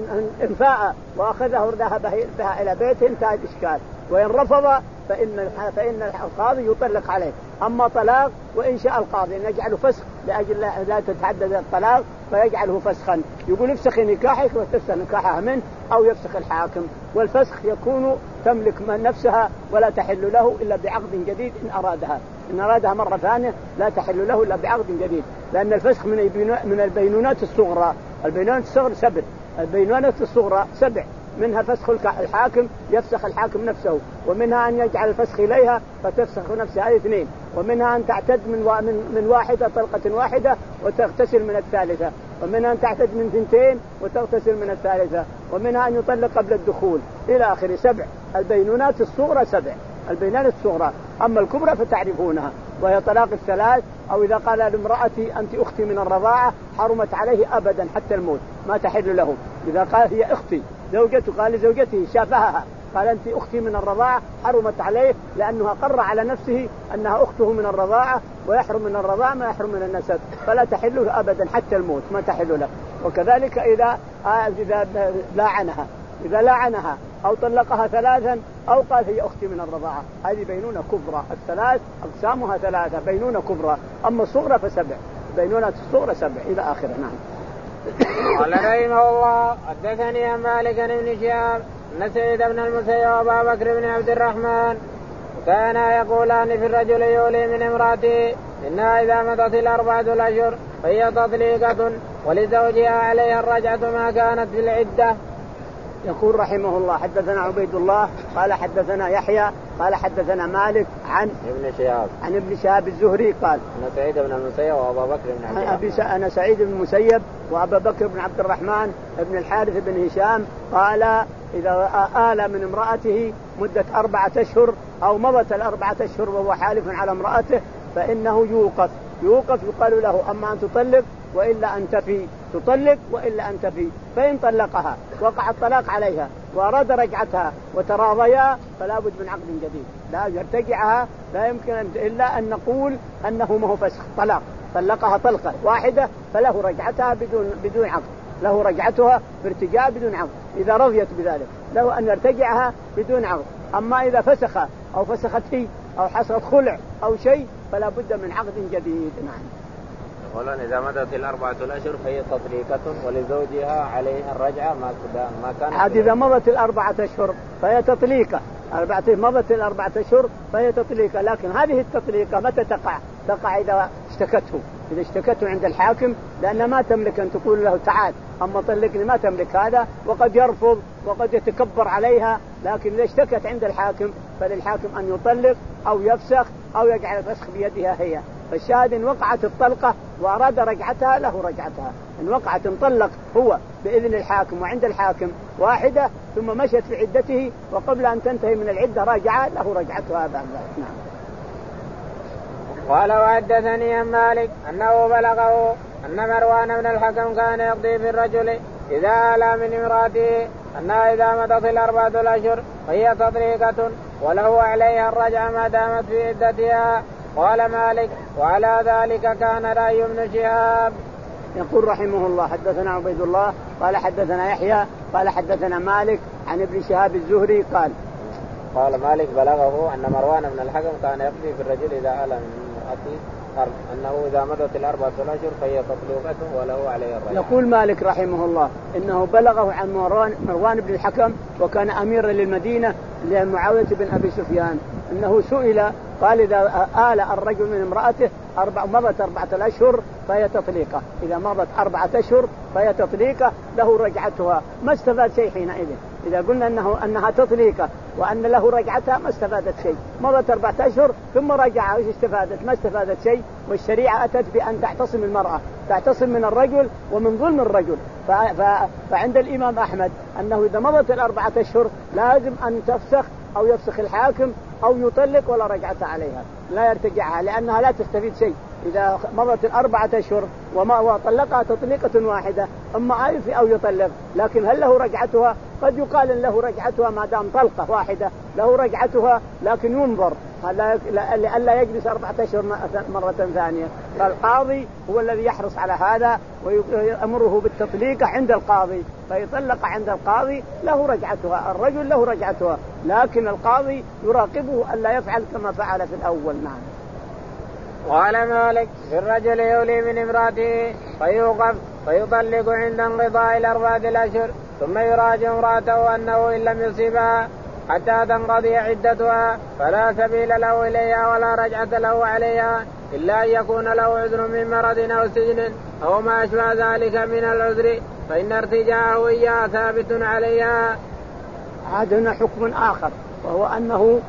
إن فاء وأخذه ذهب بها إلى بيته انتهى الإشكال، وإن رفض فإن فإن القاضي يطلق عليه. أما طلاق وإن شاء القاضي أن يجعله فسخ لأجل لا تتعدد الطلاق فيجعله فسخا، يقول افسخ نكاحك وتفسخ نكاحها منه أو يفسخ الحاكم. والفسخ يكون تملك من نفسها ولا تحل له إلا بعقد جديد إن أرادها، إن أرادها مرة ثانية لا تحل له إلا بعقد جديد، لأن الفسخ من من البينونات الصغرى. البينونات الصغرى سبع، البينونات الصغرى سبع، منها فسخ الحاكم يفسخ الحاكم نفسه، ومنها أن يجعل الفسخ إليها فتفسخ نفسها، هذه اثنين، ومنها أن تعتد من من واحدة طلقة واحدة وتغتسل من الثالثة، ومنها أن تعتد من ثنتين وتغتسل من الثالثة، ومنها أن يطلق قبل الدخول إلى آخر. سبع. البينونات الصغرى سبع، البينونات الصغرى. أما الكبرى فتعرفونها وهي طلاق الثلاث، أو إذا قال لامرأتي أنت أختي من الرضاعة حرمت عليه أبدا حتى الموت ما تحل له. إذا قال هي أختي زوجته قال لزوجته شافهها قال أنت أختي من الرضاعة حرمت عليه، لأنه قر على نفسه أنها أخته من الرضاعة، ويحرم من الرضاعة ما يحرم من النسب، فلا تحل له أبدا حتى الموت ما تحل له. وكذلك إذا إذا لاعنها إذا لاعنها أو طلقها ثلاثا أو قال هي أختي من الرضاعة، هذه بينونة كبرى. الثلاث أقسامها ثلاثة، بينونة كبرى. أما الصغرى فسبع، بينونة الصغرى سبع إلى آخره. نعم. قال رحمه الله حدثني عن مالك بن شهاب أن سعيد بن المسيب وأبا بكر بن عبد الرحمن كانا يقولان في الرجل يولي من امرأته إنها إذا مضت الأربعة الأشهر فهي تطليقة ولزوجها عليها الرجعة ما كانت في العدة. يقول رحمه الله حدثنا عبيد الله قال حدثنا يحيى قال حدثنا مالك عن ابن شهاب عن ابن شهاب الزهري قال أنا سعيد بن المسيب وأبا بكر بن عبد الرحمن أنا سعيد بن المسيب وأبا بكر بن عبد الرحمن ابن الحارث بن هشام قال إذا آل من امرأته مدة أربعة أشهر أو مضت الأربعة أشهر وهو حالف على امرأته فإنه يوقف يوقف يقال له أما أن تطلق وإلا أن تفي، تطلق وإلا أن تفي. فإن طلقها وقع الطلاق عليها وأراد رجعتها وتراضيا فلا بد من عقد جديد، لا يرتجعها، لا يمكن إلا أن نقول أنه ما هو فسخ طلاق، طلقها طلقة واحدة فله رجعتها بدون بدون عقد، له رجعتها بارتجاع بدون عقد إذا رضيت بذلك، له أن يرتجعها بدون عقد. أما إذا فسخ أو فسخت هي أو حصل خلع أو شيء فلا بد من عقد جديد. نعم. يقولون إذا مضت الأربعة الأشهر فهي تطليقة ولزوجها عليها الرجعة ما ما كان. عاد إذا مضت الأربعة أشهر فهي تطليقة، أربعة مضت الأربعة أشهر فهي تطليقة، لكن هذه التطليقة متى تقع؟ تقع إذا اشتكته، إذا اشتكته عند الحاكم، لأن ما تملك أن تقول له تعال أما طلقني، ما تملك هذا، وقد يرفض وقد يتكبر عليها، لكن إذا اشتكت عند الحاكم فللحاكم أن يطلق أو يفسخ أو يجعل الفسخ بيدها هي. فالشاهد إن وقعت الطلقة وأراد رجعتها له رجعتها، إن وقعت انطلق هو بإذن الحاكم وعند الحاكم واحدة ثم مشت في عدته وقبل أن تنتهي من العدة راجعة له رجعتها بعد ذلك. نعم. قال وحدثني عن مالك أنه بلغه أن مروان بن الحكم كان يقضي في الرجل إذا آلى من امرأته أنها إذا مضت الأربعة الأشهر فهي تطليقة وله عليها الرجعة ما دامت في عدتها. قال مالك وعلى ذلك كان رأي ابن شهاب. يقول رحمه الله حدثنا عبيد الله قال حدثنا يحيى قال حدثنا مالك عن ابن شهاب الزهري قال قال مالك بلغه أن مروان بن الحكم كان يقضي في الرجل إذا آلى من امرأته أنه إذا مضت الأربعة الأشهر فهي تطليقة وله عليها الرجعة. يقول مالك رحمه الله إنه بلغه عن مروان, مروان بن الحكم وكان أميرا للمدينة لمعاوية بن أبي سفيان أنه سئل قال إذا آل الرجل من امرأته أربع مضت أربعة الأشهر فهي تطليقة، إذا مضت أربعة أشهر فهي تطليقة له رجعتها. ما استفاد شيء حينئذ إذا قلنا أنه أنها تطليقة وأن له رجعتها ما استفادت شيء. مضت أربعة أشهر ثم رجع وش استفادت؟ ما استفادت شيء. والشريعة أتت بأن تعتصم المرأة، تعتصم من الرجل ومن ظلم الرجل. ف... ف... فعند الإمام أحمد أنه إذا مضت الأربعة أشهر لازم أن تفسخ أو يفسخ الحاكم أو يطلق ولا رجعة عليها، لا يرتجعها لأنها لا تستفيد شيء. إذا مضت الأربعة أشهر وما وطلقها تطليقة واحدة أما آيف أو يطلق، لكن هل له رجعتها؟ قد يقال إن له رجعتها ما دام طلقة واحدة له رجعتها، لكن ينظر لألا يجلس أربعة أشهر مرة ثانية. فالقاضي هو الذي يحرص على هذا ويأمره بالتطليق عند القاضي، فيطلق عند القاضي له رجعتها، الرجل له رجعتها، لكن القاضي يراقبه ألا يفعل كما فعل في الأول. نعم. قال مالك في الرجل يولي من امرأته فيوقف فيطلق عند انقضاء الأربعة الأشهر ثم يراجع امرأته أنه إن لم يصيبها حتى تنقضي عدتها فلا سبيل له إليها ولا رجعة له عليها إلا أن يكون له عذر من مرض أو سجن أو ما أشبه ذلك من العذر فإن ارتجاعه إياها ثابت عليها. هذا حكم آخر وهو أنه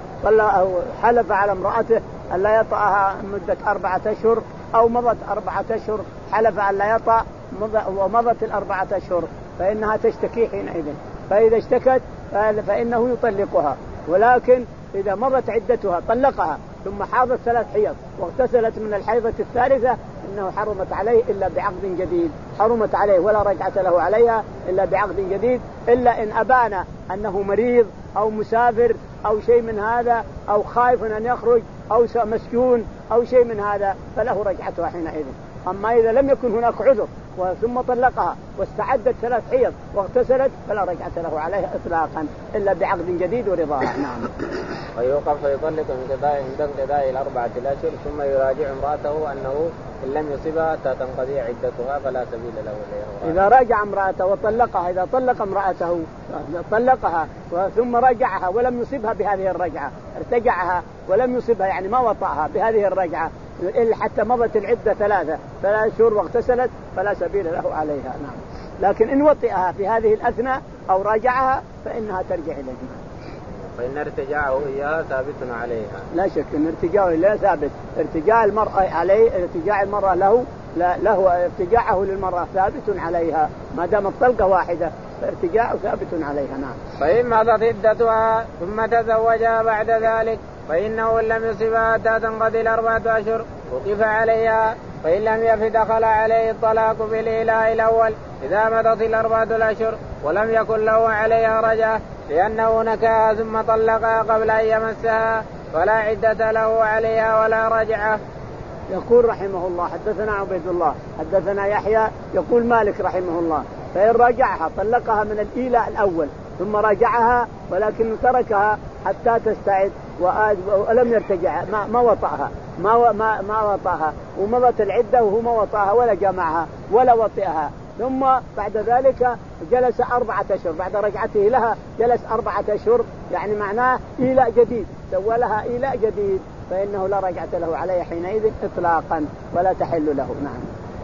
حلف على امرأته أن لا يطأها مدة أربعة أشهر أو مضت أربعة أشهر، حلف أن لا يطأ ومضت الأربعة أشهر فإنها تشتكي حينئذ، فإذا اشتكت فإنه يطلقها. ولكن إذا مضت عدتها طلقها ثم حاضت ثلاث حيض واغتسلت من الحيضة الثالثة إنه حرمت عليه إلا بعقد جديد، حرمت عليه ولا رجعة له عليها إلا بعقد جديد، إلا إن أبان أنه مريض أو مسافر أو شيء من هذا أو خائف أن يخرج أو مسجون أو شيء من هذا فله رجعتها حينئذ. أما إذا لم يكن هناك عذر ثم طلقها واستعدت ثلاث حيض واغتسلت فلا رجعة له عليها إطلاقا إلا بعقد جديد ورضاها. نعم. ويوقف فيطلق عند انقضاء الأربعة الأشهر ثم يراجع امرأته أنه إن لم يصبها حتى تنقضي عدتها فلا سبيل له إليها. إذا راجع امرأته وطلقها، إذا طلق امرأته طلقها ثم رجعها ولم يصبها بهذه الرجعة، ارتجعها ولم يصبها يعني ما وطأها بهذه الرجعة إلا حتى مضت العدة ثلاثة ثلاث شهور واغتسلت فلا سبيل له عليها. نعم. لكن إن وطئها في هذه الأثناء أو راجعها فإنها ترجع إليه. فإن ارتجاعه إياها ثابت عليها. لا شك إن ارتجاعه لا ثابت، ارتجاع المرأة عليه، ارتجاع المرأة له لا له ارتجاعه للمرأة ثابت عليها ما دام الطلقة واحدة فارتجاعه ثابت عليها. نعم. فإن مضت عدتها ثم تزوجها بعد ذلك فإنه لم يصبها حتى تنقضي الأربعة أشهر وقف عليها، فإن لم يف دخل عليه الطلاق بالإيلاء الأول إذا مضت الأربعة الأشهر ولم يكن له عليها رجعة لأنه نكاها ثم طلقها قبل أن يمسها فلا عدة له عليها ولا رجعة. يقول رحمه الله حدثنا عبيد الله حدثنا يحيى يقول مالك رحمه الله فإن رجعها طلقها من الإيلاء الأول ثم راجعها ولكن تركها حتى تستعد ولم يرتجع ما ما وطأها ما ما ما وطأها ومضت العدة وهو ما وطأها ولا جمعها ولا وطئها، ثم بعد ذلك جلس أربعة أشهر بعد رجعته لها جلس أربعة أشهر يعني معناه إيلاء جديد، سوى لها إيلاء جديد فإنه لا رجعة له عليه حينئذ إطلاقا ولا تحل له. نعم.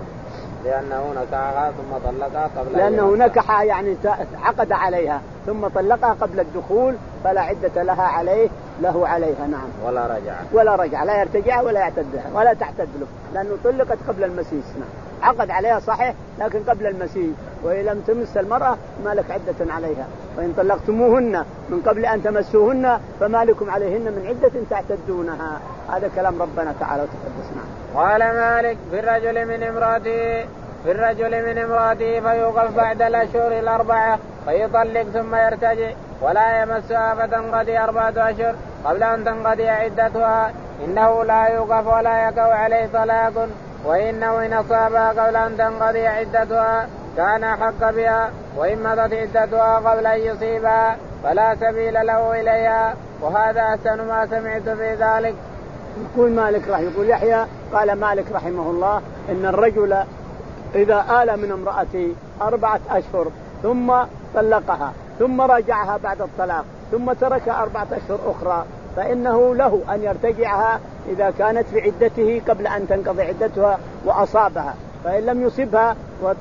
لأنه نكحها ثم طلقها قبل لأنه نكحها يعني عقد عليها ثم طلقها قبل الدخول فلا عدة لها عليه له عليها. نعم. ولا رجع ولا رجع، لا يرتجع ولا يعتدها ولا تعتد له، لأنه طلقت قبل المسيس. نعم. عقد عليها صحيح لكن قبل المسيس، وإن لم تمس المرأة ما لك عدة عليها، وإن طلقتموهن من قبل أن تمسوهن فما لكم عليهن من عدة تعتدونها. هذا كلام ربنا تعالى وتقدس. نعم. قال مالك في الرجل من امرأته في الرجل من امرأته فيوقف بعد الأشهر الأربعة فيطلق ثم يرتجع ولا يمسها فتنقضي أربعة أشهر قبل أن تنقضي عدتها، إنه لا يوقف ولا يقع عليه طلاق، وإنه إن أصابها قبل أن تنقضي عدتها كان حق بها، وإن مضت عدتها قبل أن يصيبها فلا سبيل له إليها، وهذا أحسن ما سمعت في ذلك. يقول مالك رحمه يقول يحيى قال مالك رحمه الله إن الرجل إذا آل من امرأته أربعة أشهر ثم طلقها ثم راجعها بعد الطلاق ثم تركها أربعة أشهر أخرى فإنه له أن يرتجعها إذا كانت في عدته قبل أن تنقضي عدتها وأصابها، فإن لم يصبها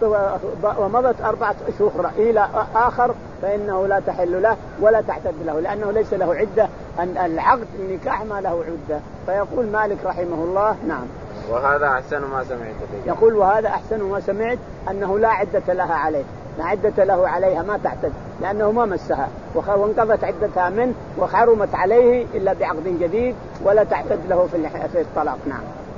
ومضت أربعة أشهر أخرى إلى آخر فإنه لا تحل له ولا تعتد له، لأنه ليس له عدة، أن العقد النكاح ما له عدة. فيقول مالك رحمه الله نعم وهذا أحسن ما سمعت فيه. يقول وهذا أحسن ما سمعت أنه لا عدة لها عليه، لا عدة له عليها، ما تعتد لأنه ما مسها وانقضت عدتها منه وحرمت عليه إلا بعقد جديد ولا تعتد له في الطلاق. نعم.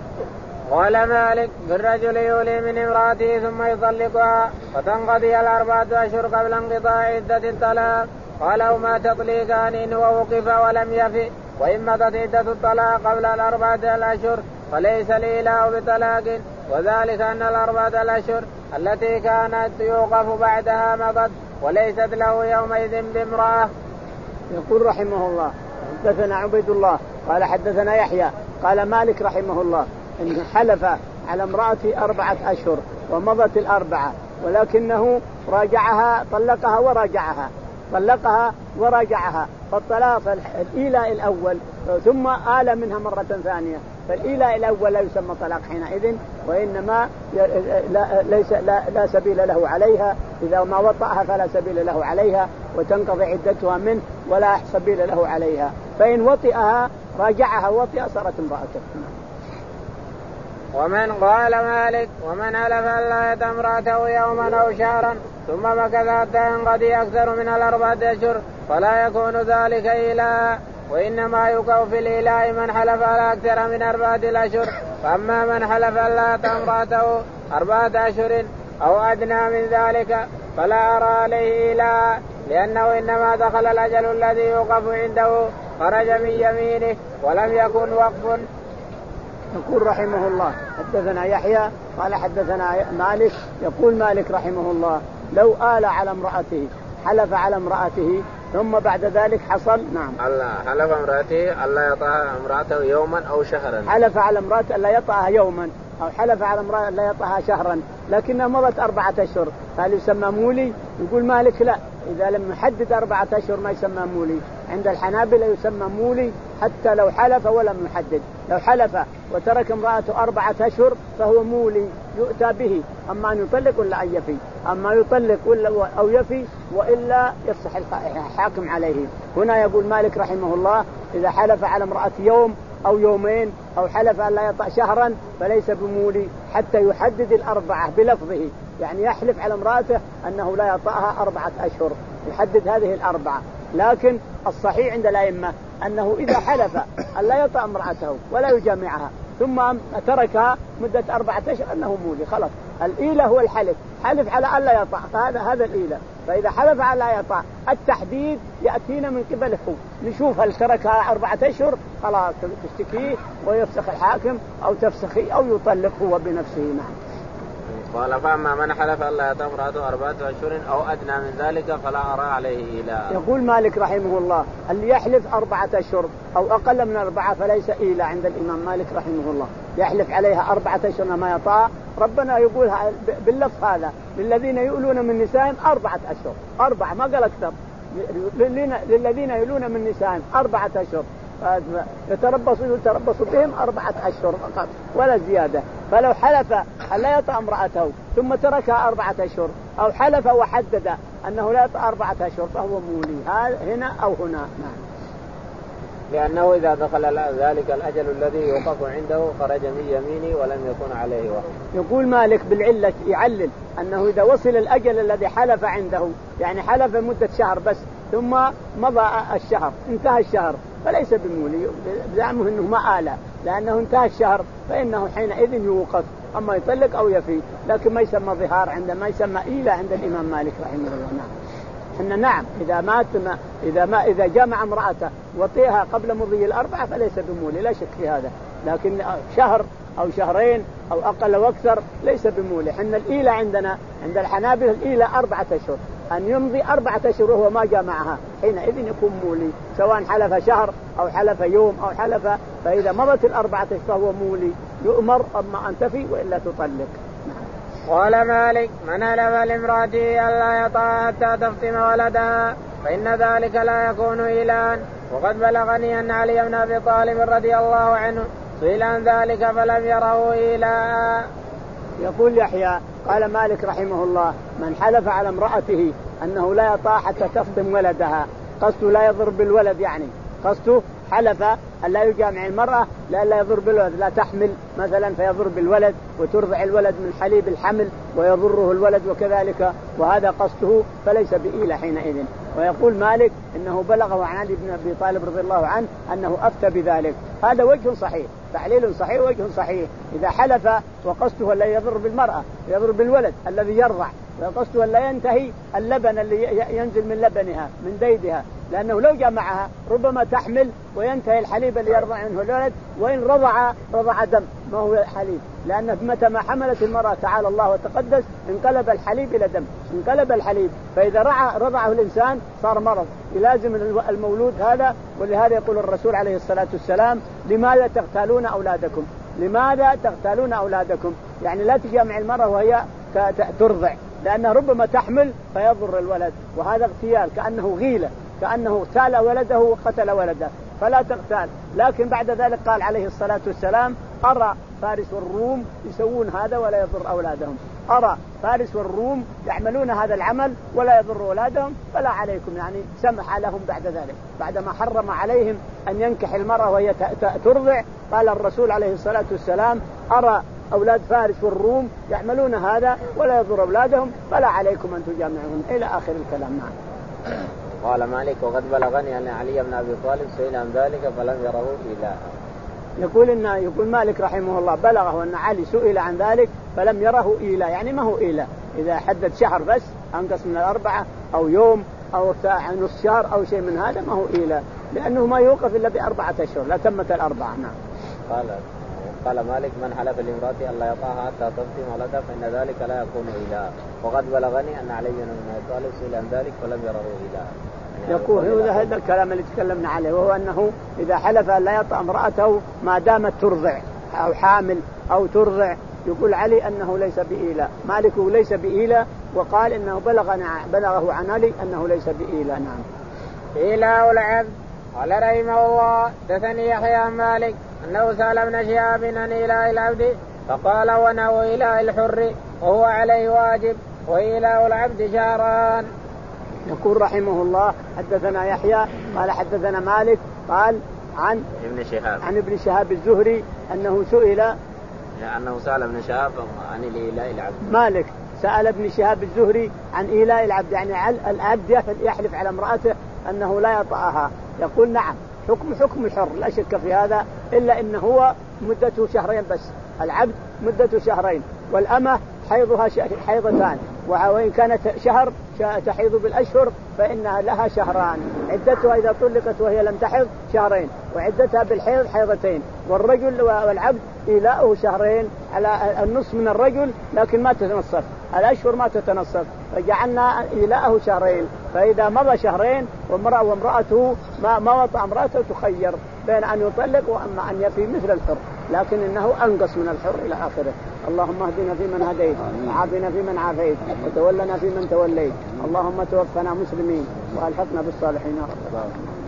قال مالك بالرجل يولي من امرأته ثم يطلقها فتنقضي الأربعة أشهر قبل انقضاء عدة الطلاق، قال وما تطليقان إن ووقف ولم يفي، وإن مضت عدة الطلاق قبل الأربعة الأشهر فليس الإيلاء بطلاق، وذلك أن الأربعة الأشهر التي كانت يوقف بعدها مضت وليست له يومئذ بامرأة. يقول رحمه الله حدثنا عبيد الله قال حدثنا يحيى قال مالك رحمه الله إن حلف على امرأتي أربعة أشهر ومضت الأربعة ولكنه راجعها طلقها وراجعها طلقها وراجعها فالطلاق الإيلاء الأول ثم آل منها مرة ثانية، فالإيلاء الأول لا يسمى طلاق حينئذ، وإنما لا, ليس لا, لا سبيل له عليها، إذا ما وطأها فلا سبيل له عليها وتنقضي عدتها منه ولا سبيل له عليها، فإن وطئها راجعها وطئ صارت امرأته. ومن قال مالك ومن حلف ألا يطأ امرأته يوما أو شهرا ثم مكث حتى ينقضي أكثر من الأربعة أشهر فلا يكون ذلك إيلاء، وإنما يقع في الإيلاء من حلف على أكثر من أربعة الأشهر، فأما من حلف ألا يطأ امرأته أربعة أشهر أو أدنى من ذلك فلا أرى عليه إيلاء، لأنه إنما دخل الأجل الذي يوقف عنده خرج من يمينه ولم يكن وقف. يقول رحمه الله حدثنا يحيى قال حدثنا مالك يقول مالك رحمه الله لو آل على امرأته حلف على امرأته ثم بعد ذلك حصل نعم الله حلف امرأته ألا يطأ امرأته يوما أو شهرا، حلف على امرأته ألا يطأها يوما أو حلف على امرأة ألا يطأها شهرا لكنها مضت أربعة أشهر، هل يسمى مولي؟ يقول مالك لا، إذا لم يحدد أربعة أشهر ما يسمى مولي، عند الحنابلة يسمى مولي حتى لو حلف ولم يحدد، لو حلف وترك امرأته أربعة أشهر فهو مولي يؤتى به، أما أن يطلق ولا أن يفي، أما يطلق ولا أو يفي وإلا يفسح الحاكم عليه. هنا يقول مالك رحمه الله إذا حلف على امرأة يوم أو يومين أو حلف أن لا يطأ شهرا فليس بمولي حتى يحدد الأربعة بلفظه، يعني يحلف على امرأته أنه لا يطأها أربعة أشهر يحدد هذه الأربعة، لكن الصحيح عند الأئمة أنه إذا حلف أن لا يطأ امرأته ولا يجامعها ثم تركها مدة أربعة أشهر أنه مولي خلاص. الإيلة هو الحلف، حلف على أن لا يطأ هذا هذا الإيلة، فإذا حلف على لا يطأ التحديد يأتينا من قبله، نشوف هل تركها أربعة أشهر خلاص تشتكيه ويفسخ الحاكم أو تفسخي أو يطلق هو بنفسه. نعم. قال فأما من حلف ألا يطأ امرأته أربعة أشهر أو أدنى من ذلك فلا أرى عليه إيلاء. يقول مالك رحمه الله اللي يحلف أربعة أشهر أو أقل من أربعة فليس إيلاء عند الإمام مالك رحمه الله، يحلف عليها أربعة أشهر ما يطاع، ربنا يقول باللفظ هذا للذين يؤلون من نسائهم أربعة أشهر، أربعة ما قال أكثر، للذين يؤلون من نسائهم أربعة أشهر يتربصوا يتربصوا بهم أربعة أشهر فقط ولا زيادة. فلو حلف ألا يطأ امرأته ثم تركها أربعة أشهر أو حلف وحدد أنه لا يطأ أربعة أشهر فهو مولي هنا أو هنا. نعم. لأنه إذا دخل ذلك الأجل الذي يوقف عنده خرج من يمينه ولم يكن عليه وقت. يقول مالك بالعلة يعلل أنه إذا وصل الأجل الذي حلف عنده يعني حلف مدة شهر بس ثم مضى الشهر انتهى الشهر فليس بمولي بزعمه أنه ما آلة لأنه انتهى الشهر فإنه حينئذ يوقف أما يطلق أو يفي لكن ما يسمى ظهار عند ما يسمى إيلة عند الإمام مالك رحمه الله. نعم إحنا نعم إذا مات ما إذا ما إذا جمع امرأته وطيها قبل مضي الأربعة فليس بمولي لا شك في هذا لكن شهر أو شهرين أو أقل أو أكثر ليس بمولي. إحنا الإيلة عندنا عند الحنابلة الإيلة أربعة أشهر أن يمضي أربعة أشهر وهو ما جمعها حينئذ يكون مولي سواء حلف شهر أو حلف يوم أو حلف فإذا مضت الأربعة أشهر فهو مولي يؤمر أما أن تفي وإلا تطلق. قال مالك من حلف لامرأته ألا يطأ حتى تفطم ولدها فإن ذلك لا يكون إيلان. وقد بلغني أن علي بن أبي طالب رضي الله عنه سئل عن ذلك فلم يره إيلان. يقول يحيى قال مالك رحمه الله من حلف على امرأته أنه لا يطأ حتى تفطم ولدها قصده لا يضر بالولد يعني قصده حلف أن لا يجامع المرأة لا لا يضر بالولد لا تحمل مثلا فيضر بالولد وترضع الولد من حليب الحمل ويضره الولد وكذلك وهذا قصده فليس بإيلة حينئذ. ويقول مالك إنه بلغه عن علي بن أبي طالب رضي الله عنه أنه أفتى بذلك هذا وجه صحيح تعليل صحيح وجه صحيح إذا حلف وقصده لا يضر بالمرأة يضر بالولد الذي يرضع وقصده لا ينتهي اللبن اللي ينزل من لبنها من ديدها لأنه لو جمعها ربما تحمل وينتهي الحليب اللي يرضع منه الولد وإن رضع رضع دم ما هو حليب لأن متى ما حملت المرأة تعالى الله وتقدس انقلب الحليب إلى دم انقلب الحليب فإذا رعى رضعه الإنسان صار مرض يلازم المولود هذا. ولهذا يقول الرسول عليه الصلاة والسلام لماذا تغتالون أولادكم لماذا تغتالون أولادكم يعني لا تجامع المرأة وهي ترضع لأنها ربما تحمل فيضر الولد وهذا اغتيال كأنه غيلة كأنه اغتال ولده وقتل ولده فلا تغتال. لكن بعد ذلك قال عليه الصلاة والسلام أرى فارس والروم يسوون هذا ولا يضر أولادهم أرى فارس والروم يعملون هذا العمل ولا يضر أولادهم فلا عليكم يعني سمح لهم بعد ذلك بعدما حرم عليهم أن ينكح المرأة وهي ترضع قال الرسول عليه الصلاة والسلام أرى أولاد فارس والروم يعملون هذا ولا يضر أولادهم فلا عليكم أن تجامعهم إلى آخر الكلام. نعم. قال مالك وقد بلغني أن علي بن أبي طالب سئل عن ذلك فلم يره إيلاء. يقول إن يقول مالك رحمه الله بلغه أن علي سئل عن ذلك فلم يره إيلاء يعني ما هو إيلاء إذا حدد شهر بس أنقص من الأربعة أو يوم أو نص شهر أو شيء من هذا ما هو إيلاء لأنه ما يوقف إلا بأربعة أشهر لا تمت الأربعة. نعم. قال قال مالك من حلف لامرأته ألا يطأها حتى تفطم ولدها فإن ذلك لا يكون إيلاء. وقد بلغني أن علي بن أبي طالب سئل عن ذلك فلم يره إيلاء. يقول هذا الكلام اللي تكلمنا عليه وهو أنه إذا حلف أن لا يطأ امرأته ما دامت ترضع أو حامل أو ترضع يقول علي أنه ليس بإيلاء. مالك ليس بإيلاء وقال إنه بلغنا بلغه عن علي أنه ليس بإيلاء. نعم. إيلاء العبد. قال رحمه الله دثني يحيى عن مالك أنه سأل ابن شهاب عن إيلاء العبد فقال ونحو إيلاء الحر وهو عليه واجب وإيلاء العبد شهران. يقول رحمه الله حدثنا يحيى قال حدثنا مالك قال عن ابن شهاب عن ابن شهاب الزهري أنه سئل أنه سأل ابن شهاب عن إيلاء العبد. مالك سأل ابن شهاب الزهري عن إيلاء العبد يعني العبد يحلف على امرأته أنه لا يطأها يقول نعم حكم حكم الحر لا شك في هذا إلا إنه هو مدته شهرين بس العبد مدته شهرين والأمة حيضها حيضتان وإن كانت شهر تحيض بالأشهر فإنها لها شهران عدتها إذا طلقت وهي لم تحض شهرين وعدتها بالحيض حيضتين. والرجل والعبد إيلاؤه شهرين على النصف من الرجل لكن ما تتنصف الأشهر ما تتنصف فجعلنا إيلاؤه شهرين فإذا مضى شهرين وامرأة وامرأته ما ما وطأ امرأته تخير بين أن يطلق وأما أن يفي مثل الحر لكن إنه أنقص من الحر إلى آخره. اللهم اهدنا فيمن هديت وعافنا فيمن عافيت وتولنا فيمن توليت اللهم توفنا مسلمين وألحقنا بالصالحين.